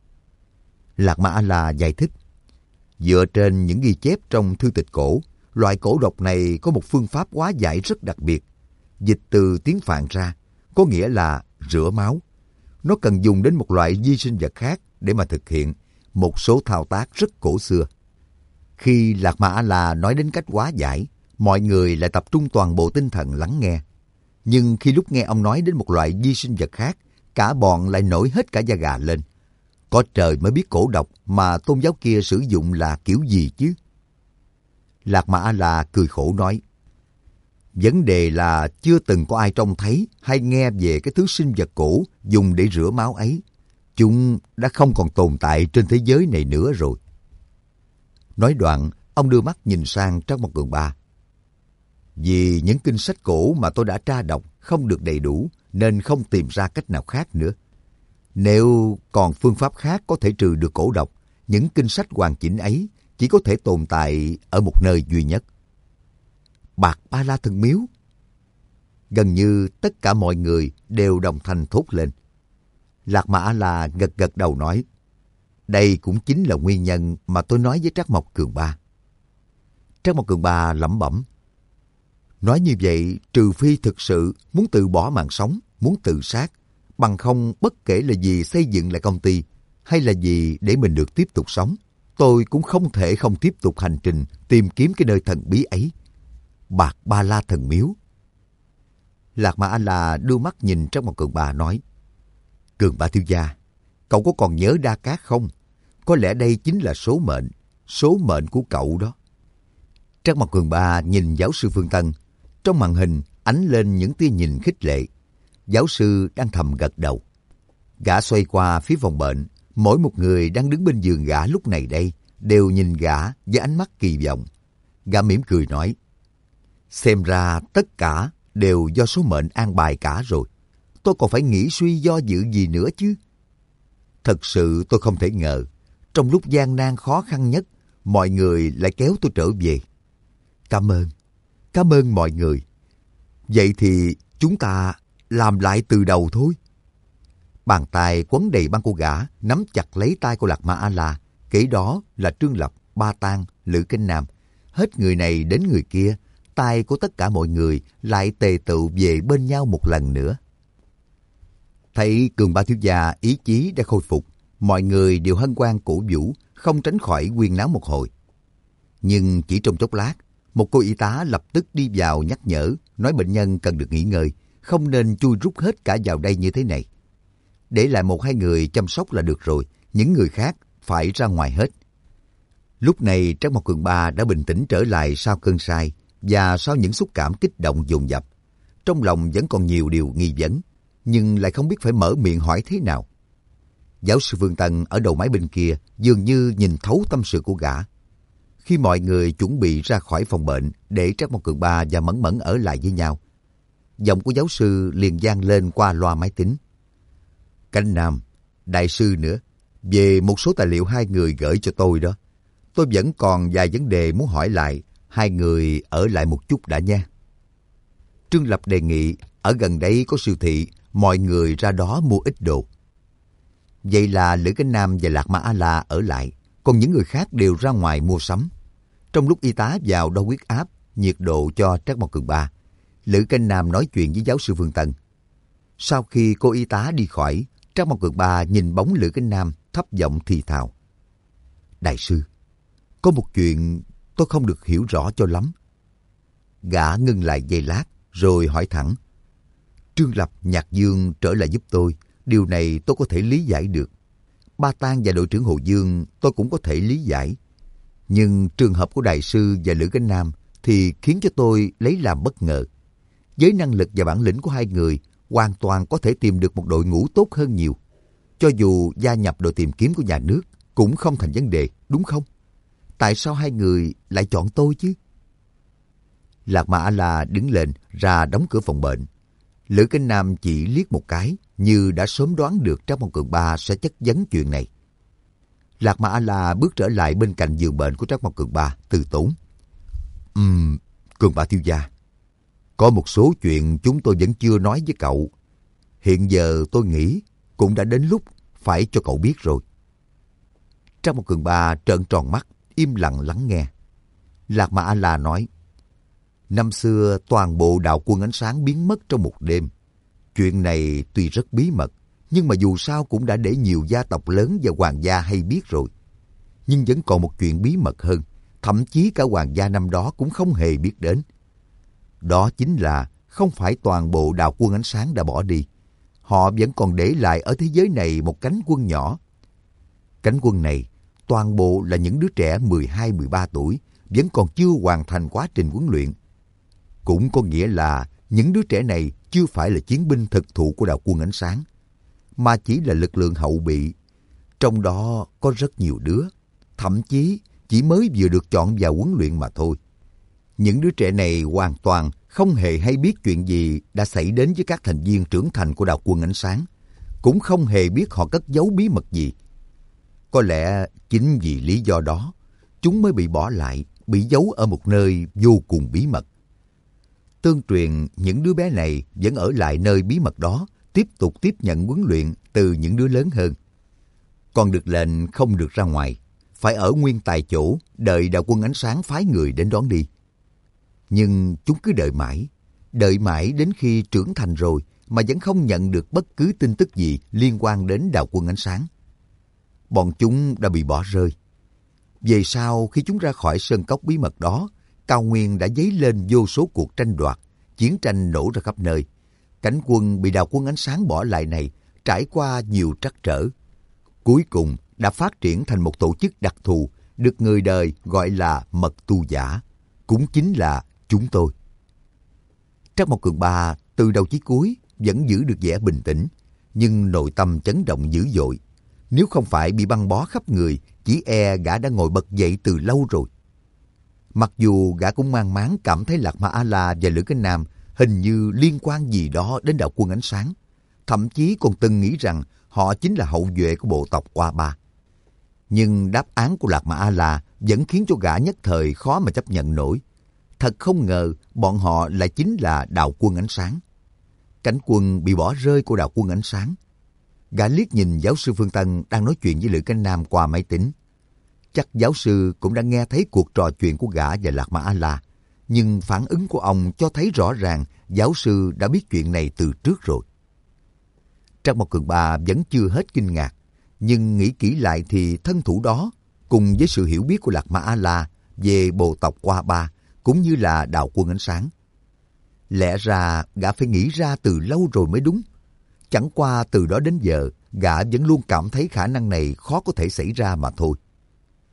Lạc Ma A-la giải thích. Dựa trên những ghi chép trong thư tịch cổ, loại cổ độc này có một phương pháp hóa giải rất đặc biệt. Dịch từ tiếng Phạn ra, có nghĩa là rửa máu. Nó cần dùng đến một loại vi sinh vật khác để mà thực hiện một số thao tác rất cổ xưa. Khi Lạc Ma A-la nói đến cách hóa giải, mọi người lại tập trung toàn bộ tinh thần lắng nghe. Nhưng khi lúc nghe ông nói đến một loại vi sinh vật khác, cả bọn lại nổi hết cả da gà lên. Có trời mới biết cổ độc mà tôn giáo kia sử dụng là kiểu gì chứ. Lạc Ma A-la cười khổ nói, vấn đề là chưa từng có ai trông thấy hay nghe về cái thứ sinh vật cổ dùng để rửa máu ấy. Chúng đã không còn tồn tại trên thế giới này nữa rồi. Nói đoạn, ông đưa mắt nhìn sang Trác Mộc Cường Ba. Vì những kinh sách cổ mà tôi đã tra đọc không được đầy đủ, nên không tìm ra cách nào khác nữa. Nếu còn phương pháp khác có thể trừ được cổ độc, những kinh sách hoàn chỉnh ấy chỉ có thể tồn tại ở một nơi duy nhất. Bạc Ba La Thần Miếu. Gần như tất cả mọi người đều đồng thanh thốt lên. Lạc Ma A-la gật gật đầu nói, đây cũng chính là nguyên nhân mà tôi nói với Trác Mộc Cường Ba. Trác Mộc Cường Ba lẩm bẩm, nói như vậy, trừ phi thực sự muốn từ bỏ mạng sống, muốn tự sát, bằng không bất kể là vì xây dựng lại công ty hay là vì để mình được tiếp tục sống, tôi cũng không thể không tiếp tục hành trình tìm kiếm cái nơi thần bí ấy. Bạc Ba La Thần Miếu. Lạc Ma A-la đưa mắt nhìn Trác Mộc Cường Ba nói, Cường Ba thiếu gia, cậu có còn nhớ Đa Cát không? Có lẽ đây chính là số mệnh, số mệnh của cậu đó. Trác Mộc Cường Ba nhìn giáo sư Phương Tân. Trong màn hình ánh lên những tia nhìn khích lệ. Giáo sư đang thầm gật đầu. Gã xoay qua phía phòng bệnh. Mỗi một người đang đứng bên giường gã lúc này đây đều nhìn gã với ánh mắt kỳ vọng. Gã mỉm cười nói, xem ra tất cả đều do số mệnh an bài cả rồi. Tôi còn phải nghĩ suy do dự gì nữa chứ? Thật sự tôi không thể ngờ, trong lúc gian nan khó khăn nhất, mọi người lại kéo tôi trở về. Cảm ơn, cảm ơn mọi người. Vậy thì chúng ta làm lại từ đầu thôi. Bàn tay quấn đầy băng của gã nắm chặt lấy tay của Lạc Ma A-la, kể đó là Trương Lập, Ba Tang, Lữ Kinh Nam. Hết người này đến người kia, tay của tất cả mọi người lại tề tựu về bên nhau một lần nữa. Thấy Cường Ba thiếu gia ý chí đã khôi phục, mọi người đều hân hoan cổ vũ, không tránh khỏi huyên náo một hồi. Nhưng chỉ trong chốc lát, một cô y tá lập tức đi vào nhắc nhở, nói bệnh nhân cần được nghỉ ngơi, không nên chui rút hết cả vào đây như thế này. Để lại một hai người chăm sóc là được rồi, những người khác phải ra ngoài hết. Lúc này Trác Mộc Cường Ba đã bình tĩnh trở lại sau cơn say và sau những xúc cảm kích động dồn dập. Trong lòng vẫn còn nhiều điều nghi vấn, nhưng lại không biết phải mở miệng hỏi thế nào. Giáo sư Phương Tân ở đầu máy bên kia dường như nhìn thấu tâm sự của gã. Khi mọi người chuẩn bị ra khỏi phòng bệnh để Trác Mộc Cường Ba và Mẫn Mẫn ở lại với nhau, giọng của giáo sư liền vang lên qua loa máy tính. Cánh Nam, đại sư nữa, về một số tài liệu hai người gửi cho tôi đó. Tôi vẫn còn vài vấn đề muốn hỏi lại, hai người ở lại một chút đã nha. Trương Lập đề nghị, ở gần đây có siêu thị, mọi người ra đó mua ít đồ. Vậy là Lữ Cánh Nam và Lạc Ma A-la ở lại, còn những người khác đều ra ngoài mua sắm. Trong lúc y tá vào đo huyết áp, nhiệt độ cho Trác Mộc Cường Ba, Lữ Cánh Nam nói chuyện với giáo sư Phương Tân. Sau khi cô y tá đi khỏi, Trác Mộc Cường Ba nhìn bóng Lữ Cánh Nam thấp giọng thì thào. Đại sư, có một chuyện tôi không được hiểu rõ cho lắm. Gã ngưng lại giây lát, rồi hỏi thẳng. Trương Lập, Nhạc Dương trở lại giúp tôi, điều này tôi có thể lý giải được. Ba Tang và đội trưởng Hồ Dương tôi cũng có thể lý giải. Nhưng trường hợp của đại sư và Lữ Cánh Nam thì khiến cho tôi lấy làm bất ngờ. Với năng lực và bản lĩnh của hai người, hoàn toàn có thể tìm được một đội ngũ tốt hơn nhiều. Cho dù gia nhập đội tìm kiếm của nhà nước cũng không thành vấn đề, đúng không? Tại sao hai người lại chọn tôi chứ? Lạc Ma A-la đứng lên ra đóng cửa phòng bệnh. Lữ Cánh Nam chỉ liếc một cái, như đã sớm đoán được Trác Mộc Cường Ba sẽ chất vấn chuyện này. Lạc Ma A-la bước trở lại bên cạnh giường bệnh của Trác Mộc Cường Ba, từ tốn. Ừm, Cường Ba thiếu gia, có một số chuyện chúng tôi vẫn chưa nói với cậu. Hiện giờ tôi nghĩ cũng đã đến lúc phải cho cậu biết rồi. Trác Mộc Cường Ba trợn tròn mắt, im lặng lắng nghe. Lạc Ma A-la nói, năm xưa toàn bộ đạo quân ánh sáng biến mất trong một đêm. Chuyện này tuy rất bí mật, nhưng mà dù sao cũng đã để nhiều gia tộc lớn và hoàng gia hay biết rồi. Nhưng vẫn còn một chuyện bí mật hơn, thậm chí cả hoàng gia năm đó cũng không hề biết đến. Đó chính là không phải toàn bộ đạo quân ánh sáng đã bỏ đi. Họ vẫn còn để lại ở thế giới này một cánh quân nhỏ. Cánh quân này toàn bộ là những đứa trẻ mười hai mười ba tuổi, vẫn còn chưa hoàn thành quá trình huấn luyện. Cũng có nghĩa là những đứa trẻ này chưa phải là chiến binh thực thụ của đạo quân ánh sáng, mà chỉ là lực lượng hậu bị. Trong đó có rất nhiều đứa, thậm chí chỉ mới vừa được chọn vào huấn luyện mà thôi. Những đứa trẻ này hoàn toàn không hề hay biết chuyện gì đã xảy đến với các thành viên trưởng thành của đạo quân ánh sáng, cũng không hề biết họ cất giấu bí mật gì. Có lẽ chính vì lý do đó, chúng mới bị bỏ lại, bị giấu ở một nơi vô cùng bí mật. Tương truyền, những đứa bé này vẫn ở lại nơi bí mật đó, tiếp tục tiếp nhận huấn luyện từ những đứa lớn hơn. Còn được lệnh không được ra ngoài, phải ở nguyên tại chỗ, đợi đạo quân ánh sáng phái người đến đón đi. Nhưng chúng cứ đợi mãi, đợi mãi đến khi trưởng thành rồi mà vẫn không nhận được bất cứ tin tức gì liên quan đến đạo quân ánh sáng. Bọn chúng đã bị bỏ rơi. Về sau, khi chúng ra khỏi sơn cốc bí mật đó, cao nguyên đã dấy lên vô số cuộc tranh đoạt, chiến tranh nổ ra khắp nơi. Cánh quân bị đạo quân ánh sáng bỏ lại này trải qua nhiều trắc trở. Cuối cùng đã phát triển thành một tổ chức đặc thù, được người đời gọi là mật tu giả, cũng chính là chúng tôi. Trác Mộc Cường Ba từ đầu chí cuối vẫn giữ được vẻ bình tĩnh, nhưng nội tâm chấn động dữ dội. Nếu không phải bị băng bó khắp người, chỉ e gã đã ngồi bật dậy từ lâu rồi. Mặc dù gã cũng mang máng cảm thấy Lạc Ma A-la và Lữ Cánh Nam hình như liên quan gì đó đến đạo quân ánh sáng, thậm chí còn từng nghĩ rằng họ chính là hậu duệ của bộ tộc Oa Ba. Nhưng đáp án của Lạc Ma A-la vẫn khiến cho gã nhất thời khó mà chấp nhận nổi. Thật không ngờ bọn họ lại chính là đạo quân ánh sáng. Cánh quân bị bỏ rơi của đạo quân ánh sáng. Gã liếc nhìn giáo sư Phương Tân đang nói chuyện với Lữ Cánh Nam qua máy tính. Chắc giáo sư cũng đã nghe thấy cuộc trò chuyện của gã và Lạc Ma A-la, nhưng phản ứng của ông cho thấy rõ ràng giáo sư đã biết chuyện này từ trước rồi. Trác Mộc Cường Ba vẫn chưa hết kinh ngạc, nhưng nghĩ kỹ lại thì thân thủ đó, cùng với sự hiểu biết của Lạc Ma A-la về bộ tộc Oa Ba, cũng như là đạo quân ánh sáng. Lẽ ra gã phải nghĩ ra từ lâu rồi mới đúng. Chẳng qua từ đó đến giờ, gã vẫn luôn cảm thấy khả năng này khó có thể xảy ra mà thôi.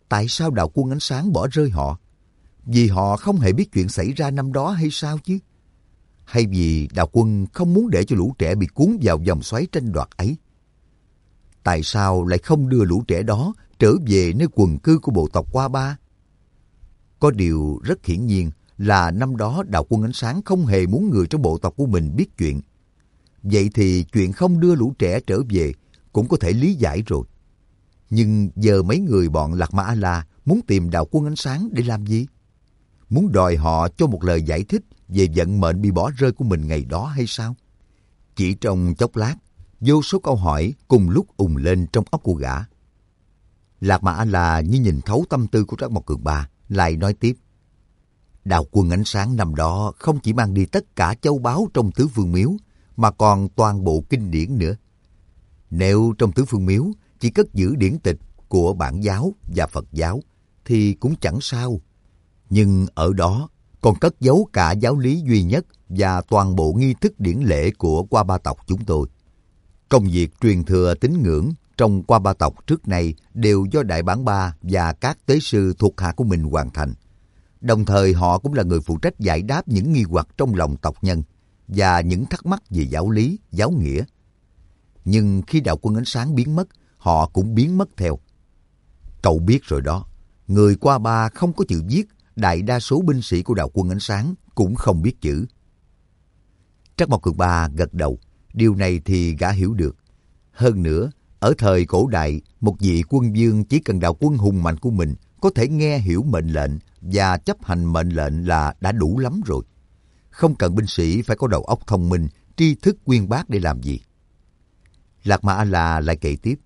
tại sao đạo quân ánh sáng bỏ rơi họ? Vì họ không hề biết chuyện xảy ra năm đó hay sao chứ? Hay vì đạo quân không muốn để cho lũ trẻ bị cuốn vào vòng xoáy tranh đoạt ấy? Tại sao lại không đưa lũ trẻ đó trở về nơi quần cư của bộ tộc Qua Ba? Có điều rất hiển nhiên là năm đó đạo quân ánh sáng không hề muốn người trong bộ tộc của mình biết chuyện. Vậy thì chuyện không đưa lũ trẻ trở về cũng có thể lý giải rồi. Nhưng giờ mấy người bọn Lạc Ma A-la muốn tìm đạo quân ánh sáng để làm gì? Muốn đòi họ cho một lời giải thích về vận mệnh bị bỏ rơi của mình ngày đó hay sao? Chỉ trong chốc lát, vô số câu hỏi cùng lúc ùn lên trong óc của gã. Lạc Ma A-la như nhìn thấu tâm tư của Trác Mộc Cường Ba, lại nói tiếp. Đạo quân ánh sáng năm đó không chỉ mang đi tất cả châu báu trong tứ phương miếu, mà còn toàn bộ kinh điển nữa. Nếu trong tứ phương miếu chỉ cất giữ điển tịch của Bản giáo và Phật giáo thì cũng chẳng sao. Nhưng ở đó còn cất giấu cả giáo lý duy nhất và toàn bộ nghi thức điển lễ của Qua Ba tộc chúng tôi. Công việc truyền thừa tín ngưỡng trong Qua Ba tộc trước nay đều do Đại Bản Ba và các tế sư thuộc hạ của mình hoàn thành. Đồng thời họ cũng là người phụ trách giải đáp những nghi hoặc trong lòng tộc nhân và những thắc mắc về giáo lý, giáo nghĩa. Nhưng khi đạo quân ánh sáng biến mất, họ cũng biến mất theo. Cậu biết rồi đó, người Qua Ba không có chữ viết, đại đa số binh sĩ của đạo quân ánh sáng cũng không biết chữ. Trác Mộc Cường Ba gật đầu, điều này thì gã hiểu được. Hơn nữa, ở thời cổ đại, một vị quân vương chỉ cần đạo quân hùng mạnh của mình có thể nghe hiểu mệnh lệnh và chấp hành mệnh lệnh là đã đủ lắm rồi. Không cần binh sĩ phải có đầu óc thông minh, tri thức uyên bác để làm gì. Lạc Ma A-la lại kể tiếp.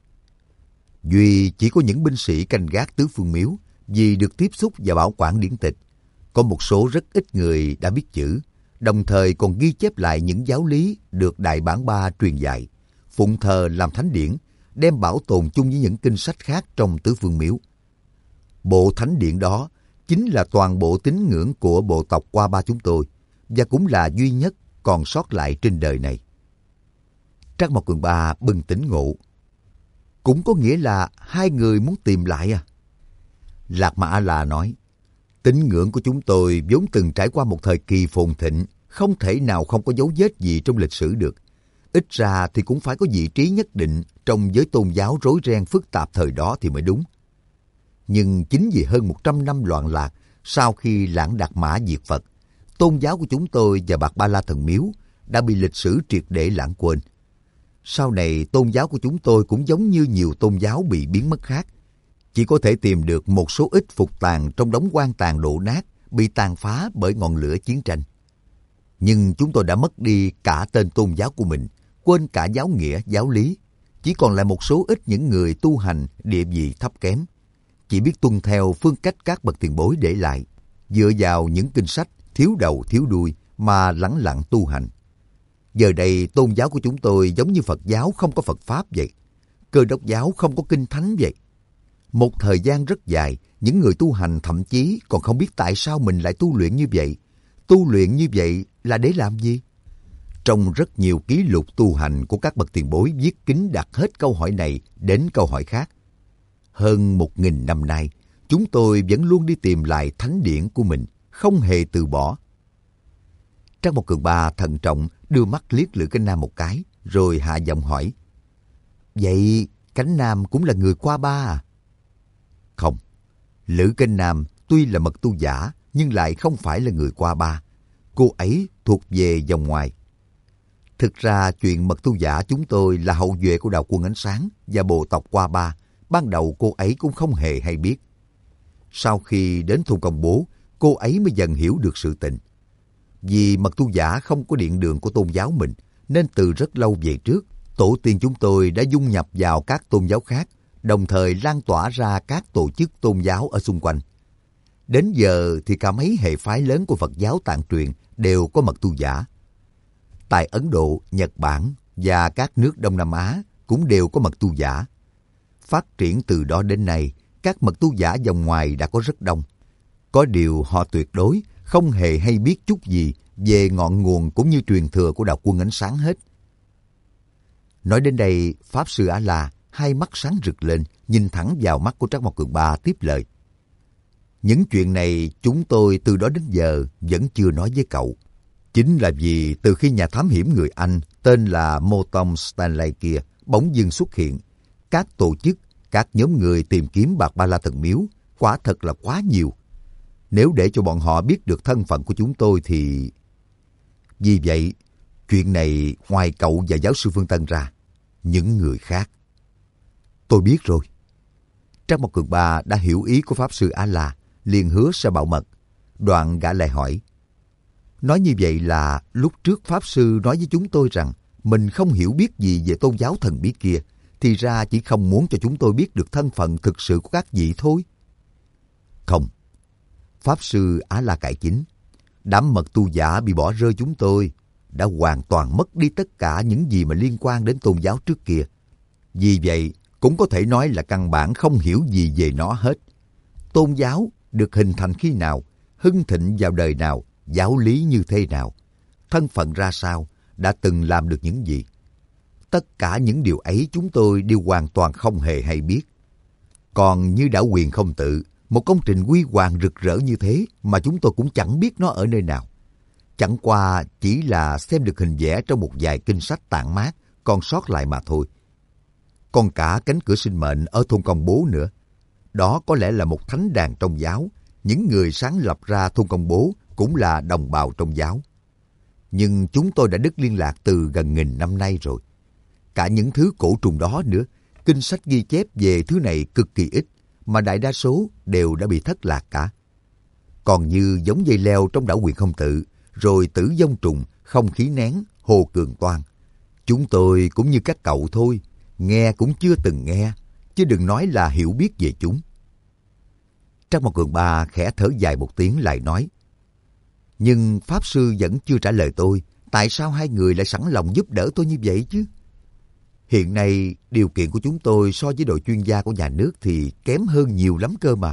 Duy chỉ có những binh sĩ canh gác tứ phương miếu vì được tiếp xúc và bảo quản điển tịch. Có một số rất ít người đã biết chữ, đồng thời còn ghi chép lại những giáo lý được Đại Bản Ba truyền dạy, phụng thờ làm thánh điển, đem bảo tồn chung với những kinh sách khác trong tứ phương miếu. Bộ thánh điển đó chính là toàn bộ tín ngưỡng của bộ tộc Qua Ba chúng tôi, và cũng là duy nhất còn sót lại trên đời này. Trác Mộc Cường Ba bừng tỉnh ngộ. Cũng có nghĩa là hai người muốn tìm lại à? Lạc Ma A-la nói, tín ngưỡng của chúng tôi vốn từng trải qua một thời kỳ phồn thịnh, không thể nào không có dấu vết gì trong lịch sử được. Ít ra thì cũng phải có vị trí nhất định trong giới tôn giáo rối ren phức tạp thời đó thì mới đúng. Nhưng chính vì hơn một trăm năm loạn lạc, sau khi Lãng Đạt Mã diệt Phật, tôn giáo của chúng tôi và Bạc Ba La Thần Miếu đã bị lịch sử triệt để lãng quên. Sau này, tôn giáo của chúng tôi cũng giống như nhiều tôn giáo bị biến mất khác. Chỉ có thể tìm được một số ít phục tàn trong đống quan tàn đổ nát, bị tàn phá bởi ngọn lửa chiến tranh. Nhưng chúng tôi đã mất đi cả tên tôn giáo của mình, quên cả giáo nghĩa, giáo lý. Chỉ còn lại một số ít những người tu hành địa vị thấp kém, chỉ biết tuân theo phương cách các bậc tiền bối để lại, dựa vào những kinh sách thiếu đầu thiếu đuôi mà lẳng lặng tu hành. Giờ đây tôn giáo của chúng tôi giống như Phật giáo không có Phật Pháp vậy, Cơ Đốc giáo không có kinh thánh vậy. Một thời gian rất dài, những người tu hành thậm chí còn không biết tại sao mình lại tu luyện như vậy. Tu luyện như vậy là để làm gì? Trong rất nhiều ký lục tu hành của các bậc tiền bối viết kín đặt hết câu hỏi này đến câu hỏi khác. Hơn một nghìn năm nay, chúng tôi vẫn luôn đi tìm lại thánh điển của mình, không hề từ bỏ. Trác Mộc Cường Ba thận trọng đưa mắt liếc Lữ Cánh Nam một cái, rồi hạ giọng hỏi. Vậy Cánh Nam cũng là người Qua Ba à? Không, Lữ Cánh Nam tuy là mật tu giả, nhưng lại không phải là người Qua Ba. Cô ấy thuộc về dòng ngoài. Thực ra chuyện mật tu giả chúng tôi là hậu duệ của đạo quân ánh sáng và bộ tộc Qua Ba. Ban đầu cô ấy cũng không hề hay biết. Sau khi đến thôn công bố, cô ấy mới dần hiểu được sự tình. Vì mật tu giả không có điện đường của tôn giáo mình, nên từ rất lâu về trước, tổ tiên chúng tôi đã dung nhập vào các tôn giáo khác, đồng thời lan tỏa ra các tổ chức tôn giáo ở xung quanh. Đến giờ thì cả mấy hệ phái lớn của Phật giáo Tạng truyền đều có mật tu giả. Tại Ấn Độ, Nhật Bản và các nước Đông Nam Á cũng đều có mật tu giả. Phát triển từ đó đến nay, các mật tu giả dòng ngoài đã có rất đông. Có điều họ tuyệt đối không hề hay biết chút gì về ngọn nguồn cũng như truyền thừa của đạo quân ánh sáng hết. Nói đến đây, Pháp Sư A-la hai mắt sáng rực lên, nhìn thẳng vào mắt của Trác Mộc Cường Ba tiếp lời. Những chuyện này chúng tôi từ đó đến giờ vẫn chưa nói với cậu. Chính là vì từ khi nhà thám hiểm người Anh tên là Morton Stanley kia bỗng dưng xuất hiện, các tổ chức, các nhóm người tìm kiếm bạc ba la thần miếu quả thật là quá nhiều. Nếu để cho bọn họ biết được thân phận của chúng tôi thì... Vì vậy, chuyện này ngoài cậu và giáo sư Phương Tân ra, những người khác. Tôi biết rồi. Trác Mộc Cường Ba đã hiểu ý của Pháp Sư A-La, liền hứa sẽ bảo mật. Đoạn gã lại hỏi. Nói như vậy là lúc trước Pháp Sư nói với chúng tôi rằng mình không hiểu biết gì về tôn giáo thần bí kia, thì ra chỉ không muốn cho chúng tôi biết được thân phận thực sự của các vị thôi. Không. Pháp Sư A-La cải chính. Đám mật tu giả bị bỏ rơi chúng tôi đã hoàn toàn mất đi tất cả những gì mà liên quan đến tôn giáo trước kia. Vì vậy, cũng có thể nói là căn bản không hiểu gì về nó hết. Tôn giáo được hình thành khi nào, hưng thịnh vào đời nào, giáo lý như thế nào, thân phận ra sao, đã từng làm được những gì. Tất cả những điều ấy chúng tôi đều hoàn toàn không hề hay biết. Còn như đảo Quyền Không Tự, một công trình huy hoàng rực rỡ như thế mà chúng tôi cũng chẳng biết nó ở nơi nào. Chẳng qua chỉ là xem được hình vẽ trong một vài kinh sách tản mát còn sót lại mà thôi. Còn cả cánh cửa sinh mệnh ở thôn Công Bố nữa. Đó có lẽ là một thánh đàn trong giáo. Những người sáng lập ra thôn Công Bố cũng là đồng bào trong giáo. Nhưng chúng tôi đã đứt liên lạc từ gần nghìn năm nay rồi. Cả những thứ cổ trùng đó nữa, kinh sách ghi chép về thứ này cực kỳ ít, mà đại đa số đều đã bị thất lạc cả. Còn như giống dây leo trong đảo Quyền Không Tự, rồi tử vong trùng, không khí nén, hồ cường toan. Chúng tôi cũng như các cậu thôi, nghe cũng chưa từng nghe, chứ đừng nói là hiểu biết về chúng. Trác Mộc Cường Ba khẽ thở dài một tiếng lại nói. Nhưng Pháp Sư vẫn chưa trả lời tôi, tại sao hai người lại sẵn lòng giúp đỡ tôi như vậy chứ? Hiện nay, điều kiện của chúng tôi so với đội chuyên gia của nhà nước thì kém hơn nhiều lắm cơ mà.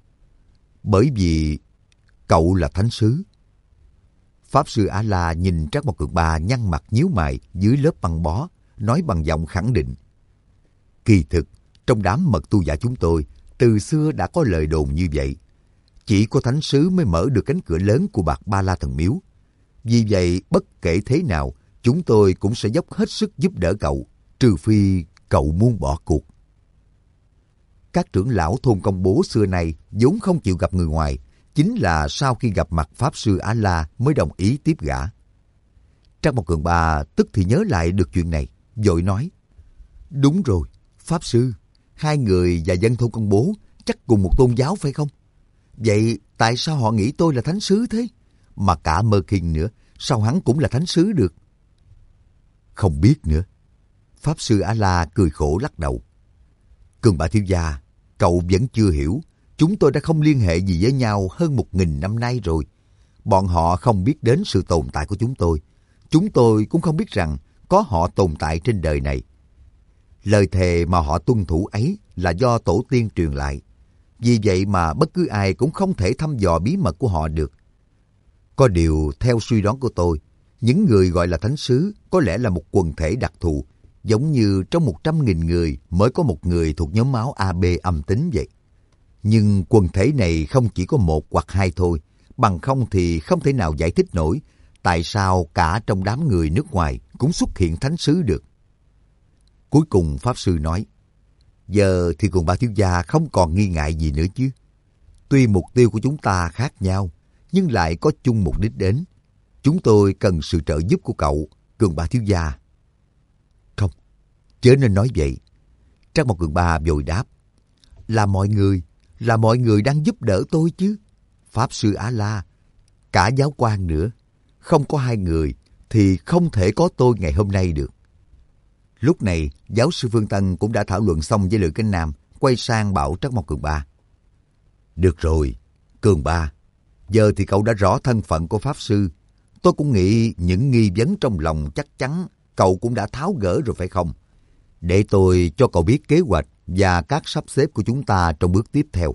Bởi vì cậu là thánh sứ. Pháp Sư A-La nhìn Trác Mộc Cường Ba nhăn mặt nhíu mày dưới lớp băng bó, nói bằng giọng khẳng định. Kỳ thực, trong đám mật tu giả chúng tôi, từ xưa đã có lời đồn như vậy. Chỉ có thánh sứ mới mở được cánh cửa lớn của bạc ba la thần miếu. Vì vậy, bất kể thế nào, chúng tôi cũng sẽ dốc hết sức giúp đỡ cậu, trừ phi cậu muốn bỏ cuộc. Các trưởng lão thôn Công Bố xưa nay vốn không chịu gặp người ngoài, chính là sau khi gặp mặt Pháp Sư A-La mới đồng ý tiếp gã. Trác Mộc Cường Ba tức thì nhớ lại được chuyện này, vội nói. Đúng rồi, Pháp Sư, hai người và dân thôn Công Bố chắc cùng một tôn giáo phải không? Vậy tại sao họ nghĩ tôi là thánh sứ thế? Mà cả Mơ Kinh nữa, sao hắn cũng là thánh sứ được? Không biết nữa. Pháp Sư A-La cười khổ lắc đầu. Cường Ba thiếu gia, cậu vẫn chưa hiểu. Chúng tôi đã không liên hệ gì với nhau hơn một nghìn năm nay rồi. Bọn họ không biết đến sự tồn tại của chúng tôi. Chúng tôi cũng không biết rằng có họ tồn tại trên đời này. Lời thề mà họ tuân thủ ấy là do tổ tiên truyền lại. Vì vậy mà bất cứ ai cũng không thể thăm dò bí mật của họ được. Có điều, theo suy đoán của tôi, những người gọi là thánh sứ có lẽ là một quần thể đặc thù, giống như trong một trăm nghìn người mới có một người thuộc nhóm máu a bê âm tính vậy. Nhưng quần thể này không chỉ có một hoặc hai thôi, bằng không thì không thể nào giải thích nổi tại sao cả trong đám người nước ngoài cũng xuất hiện thánh sứ được. Cuối cùng Pháp Sư nói, giờ thì Cường Ba thiếu gia không còn nghi ngại gì nữa chứ. Tuy mục tiêu của chúng ta khác nhau, nhưng lại có chung mục đích đến. Chúng tôi cần sự trợ giúp của cậu, Cường Ba thiếu gia. Không, chớ nên nói vậy. Trác Mộc Cường Ba vội đáp. Là mọi người, là mọi người đang giúp đỡ tôi chứ. Pháp Sư A-La, cả giáo quan nữa. Không có hai người thì không thể có tôi ngày hôm nay được. Lúc này, giáo sư Phương Tân cũng đã thảo luận xong với Lữ Kinh Nam, quay sang bảo Trác Mộc Cường Ba. Được rồi, Cường Ba, giờ thì cậu đã rõ thân phận của Pháp Sư. Tôi cũng nghĩ những nghi vấn trong lòng chắc chắn cậu cũng đã tháo gỡ rồi phải không? Để tôi cho cậu biết kế hoạch và các sắp xếp của chúng ta trong bước tiếp theo.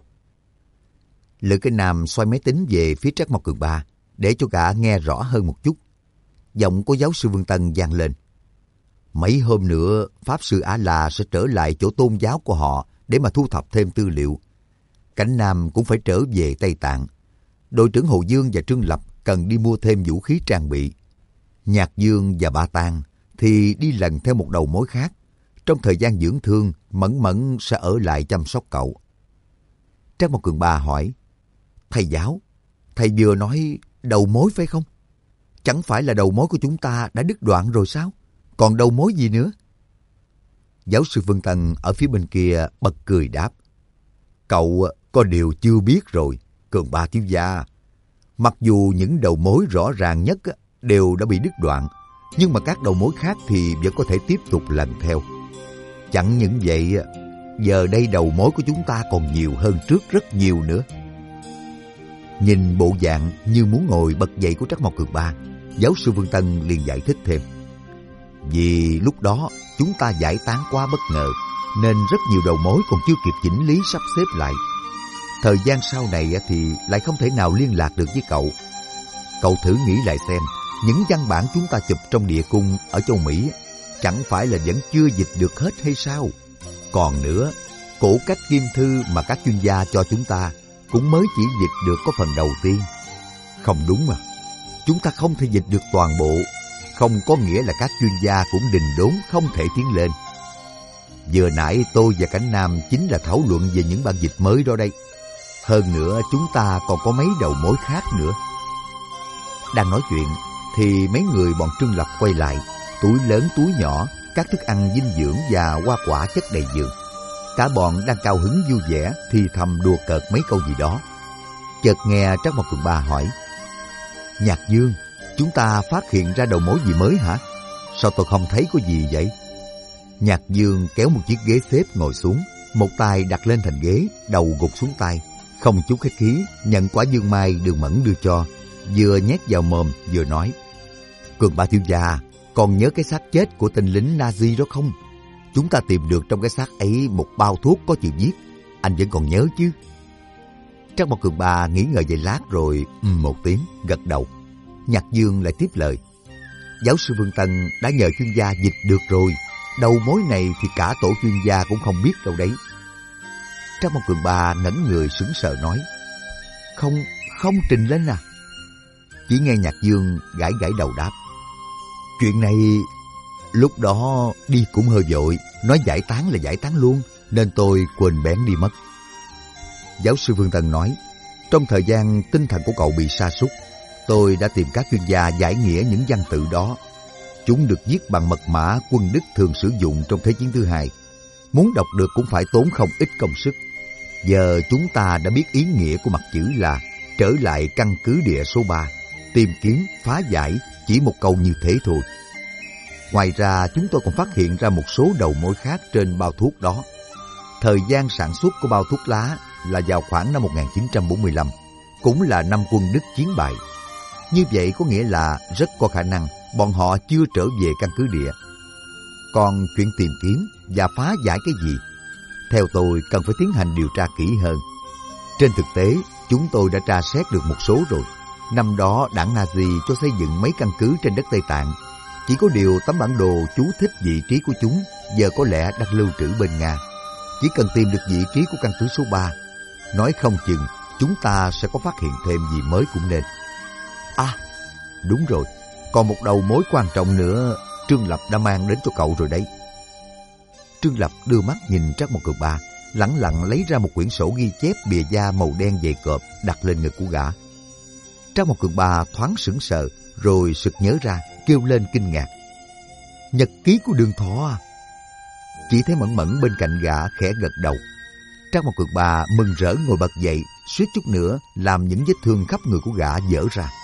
Lữ Kinh Nam xoay máy tính về phía Trác Mộc Cường Ba để cho gã nghe rõ hơn một chút. Giọng của giáo sư Phương Tân vang lên. Mấy hôm nữa, Pháp Sư A-La sẽ trở lại chỗ tôn giáo của họ để mà thu thập thêm tư liệu. Cảnh Nam cũng phải trở về Tây Tạng. Đội trưởng Hồ Dương và Trương Lập cần đi mua thêm vũ khí trang bị. Nhạc Dương và Ba Tang thì đi lần theo một đầu mối khác. Trong thời gian dưỡng thương, Mẫn Mẫn sẽ ở lại chăm sóc cậu. Trác Mộc Cường Ba hỏi, thầy giáo, thầy vừa nói đầu mối phải không? Chẳng phải là đầu mối của chúng ta đã đứt đoạn rồi sao? Còn đầu mối gì nữa? Giáo sư Vân Tân ở phía bên kia bật cười đáp, cậu có điều chưa biết rồi, Cường Ba thiếu gia. Mặc dù những đầu mối rõ ràng nhất đều đã bị đứt đoạn, nhưng mà các đầu mối khác thì vẫn có thể tiếp tục lần theo. Chẳng những vậy, giờ đây đầu mối của chúng ta còn nhiều hơn trước rất nhiều nữa. Nhìn bộ dạng như muốn ngồi bật dậy của Trác Mộc Cường Ba, giáo sư Vương Tân liền giải thích thêm. Vì lúc đó chúng ta giải tán quá bất ngờ, nên rất nhiều đầu mối còn chưa kịp chỉnh lý sắp xếp lại. Thời gian sau này thì lại không thể nào liên lạc được với cậu. Cậu thử nghĩ lại xem, những văn bản chúng ta chụp trong địa cung ở châu Mỹ chẳng phải là vẫn chưa dịch được hết hay sao? Còn nữa, cổ cách kim thư mà các chuyên gia cho chúng ta cũng mới chỉ dịch được có phần đầu tiên. Không đúng mà, chúng ta không thể dịch được toàn bộ, không có nghĩa là các chuyên gia cũng đình đốn không thể tiến lên. Vừa nãy tôi và Cảnh Nam chính là thảo luận về những bản dịch mới đó đây. Hơn nữa chúng ta còn có mấy đầu mối khác nữa. Đang nói chuyện thì mấy người bọn Trương Lập quay lại, túi lớn túi nhỏ, các thức ăn dinh dưỡng và hoa quả chất đầy giường. Cả bọn đang cao hứng vui vẻ thì thầm đùa cợt mấy câu gì đó. Chợt nghe Trác Mộc Cường Ba hỏi, Nhạc Dương, chúng ta phát hiện ra đầu mối gì mới hả? Sao tôi không thấy có gì vậy? Nhạc Dương kéo một chiếc ghế xếp ngồi xuống, một tay đặt lên thành ghế, đầu gục xuống tay, không chút khách khí nhận quả dương mai Đường Mẫn đưa cho, vừa nhét vào mồm vừa nói, Cường Ba thiếu gia, còn nhớ cái xác chết của tên lính Nazi đó không? Chúng ta tìm được trong cái xác ấy một bao thuốc có chữ viết, anh vẫn còn nhớ chứ? Trác Mộc Cường Ba nghĩ ngợi vài lát rồi um một tiếng gật đầu. Nhạc Dương lại tiếp lời, giáo sư Vương Tân đã nhờ chuyên gia dịch được rồi, đầu mối này thì cả tổ chuyên gia cũng không biết đâu đấy. Trác Mộc Cường Ba ngẩn người sững sờ nói, không, không trình lên à? Chỉ nghe Nhạc Dương gãi gãi đầu đáp, chuyện này lúc đó đi cũng hơi vội, nói giải tán là giải tán luôn, nên tôi quên bén đi mất. Giáo sư Vương Tân nói, trong thời gian tinh thần của cậu bị sa sút, tôi đã tìm các chuyên gia giải nghĩa những văn tự đó. Chúng được viết bằng mật mã quân Đức thường sử dụng trong Thế chiến thứ hai. Muốn đọc được cũng phải tốn không ít công sức. Giờ chúng ta đã biết ý nghĩa của mặt chữ là trở lại căn cứ địa số ba, tìm kiếm, phá giải, chỉ một câu như thế thôi. Ngoài ra, chúng tôi còn phát hiện ra một số đầu mối khác trên bao thuốc đó. Thời gian sản xuất của bao thuốc lá là vào khoảng năm một nghìn chín trăm bốn mươi lăm, cũng là năm quân Đức chiến bại. Như vậy có nghĩa là rất có khả năng bọn họ chưa trở về căn cứ địa. Còn chuyện tìm kiếm và phá giải cái gì, theo tôi cần phải tiến hành điều tra kỹ hơn. Trên thực tế, chúng tôi đã tra xét được một số rồi. Năm đó đảng Nazi cho xây dựng mấy căn cứ trên đất Tây Tạng. Chỉ có điều tấm bản đồ chú thích vị trí của chúng giờ có lẽ đang lưu trữ bên Nga. Chỉ cần tìm được vị trí của căn cứ số ba, nói không chừng chúng ta sẽ có phát hiện thêm gì mới cũng nên. À, đúng rồi, còn một đầu mối quan trọng nữa Trương Lập đã mang đến cho cậu rồi đấy. Trương Lập đưa mắt nhìn Trác Mộc Cường Ba, lẳng lặng lấy ra một quyển sổ ghi chép bìa da màu đen dày cộp đặt lên ngực của gã. Trác Mộc Cường Ba thoáng sững sờ, rồi sực nhớ ra, kêu lên kinh ngạc. Nhật ký của Đường Thọ à? Chỉ thấy Mẫn Mẫn bên cạnh gã khẽ gật đầu. Trác Mộc Cường Ba mừng rỡ ngồi bật dậy, suýt chút nữa làm những vết thương khắp người của gã vỡ ra.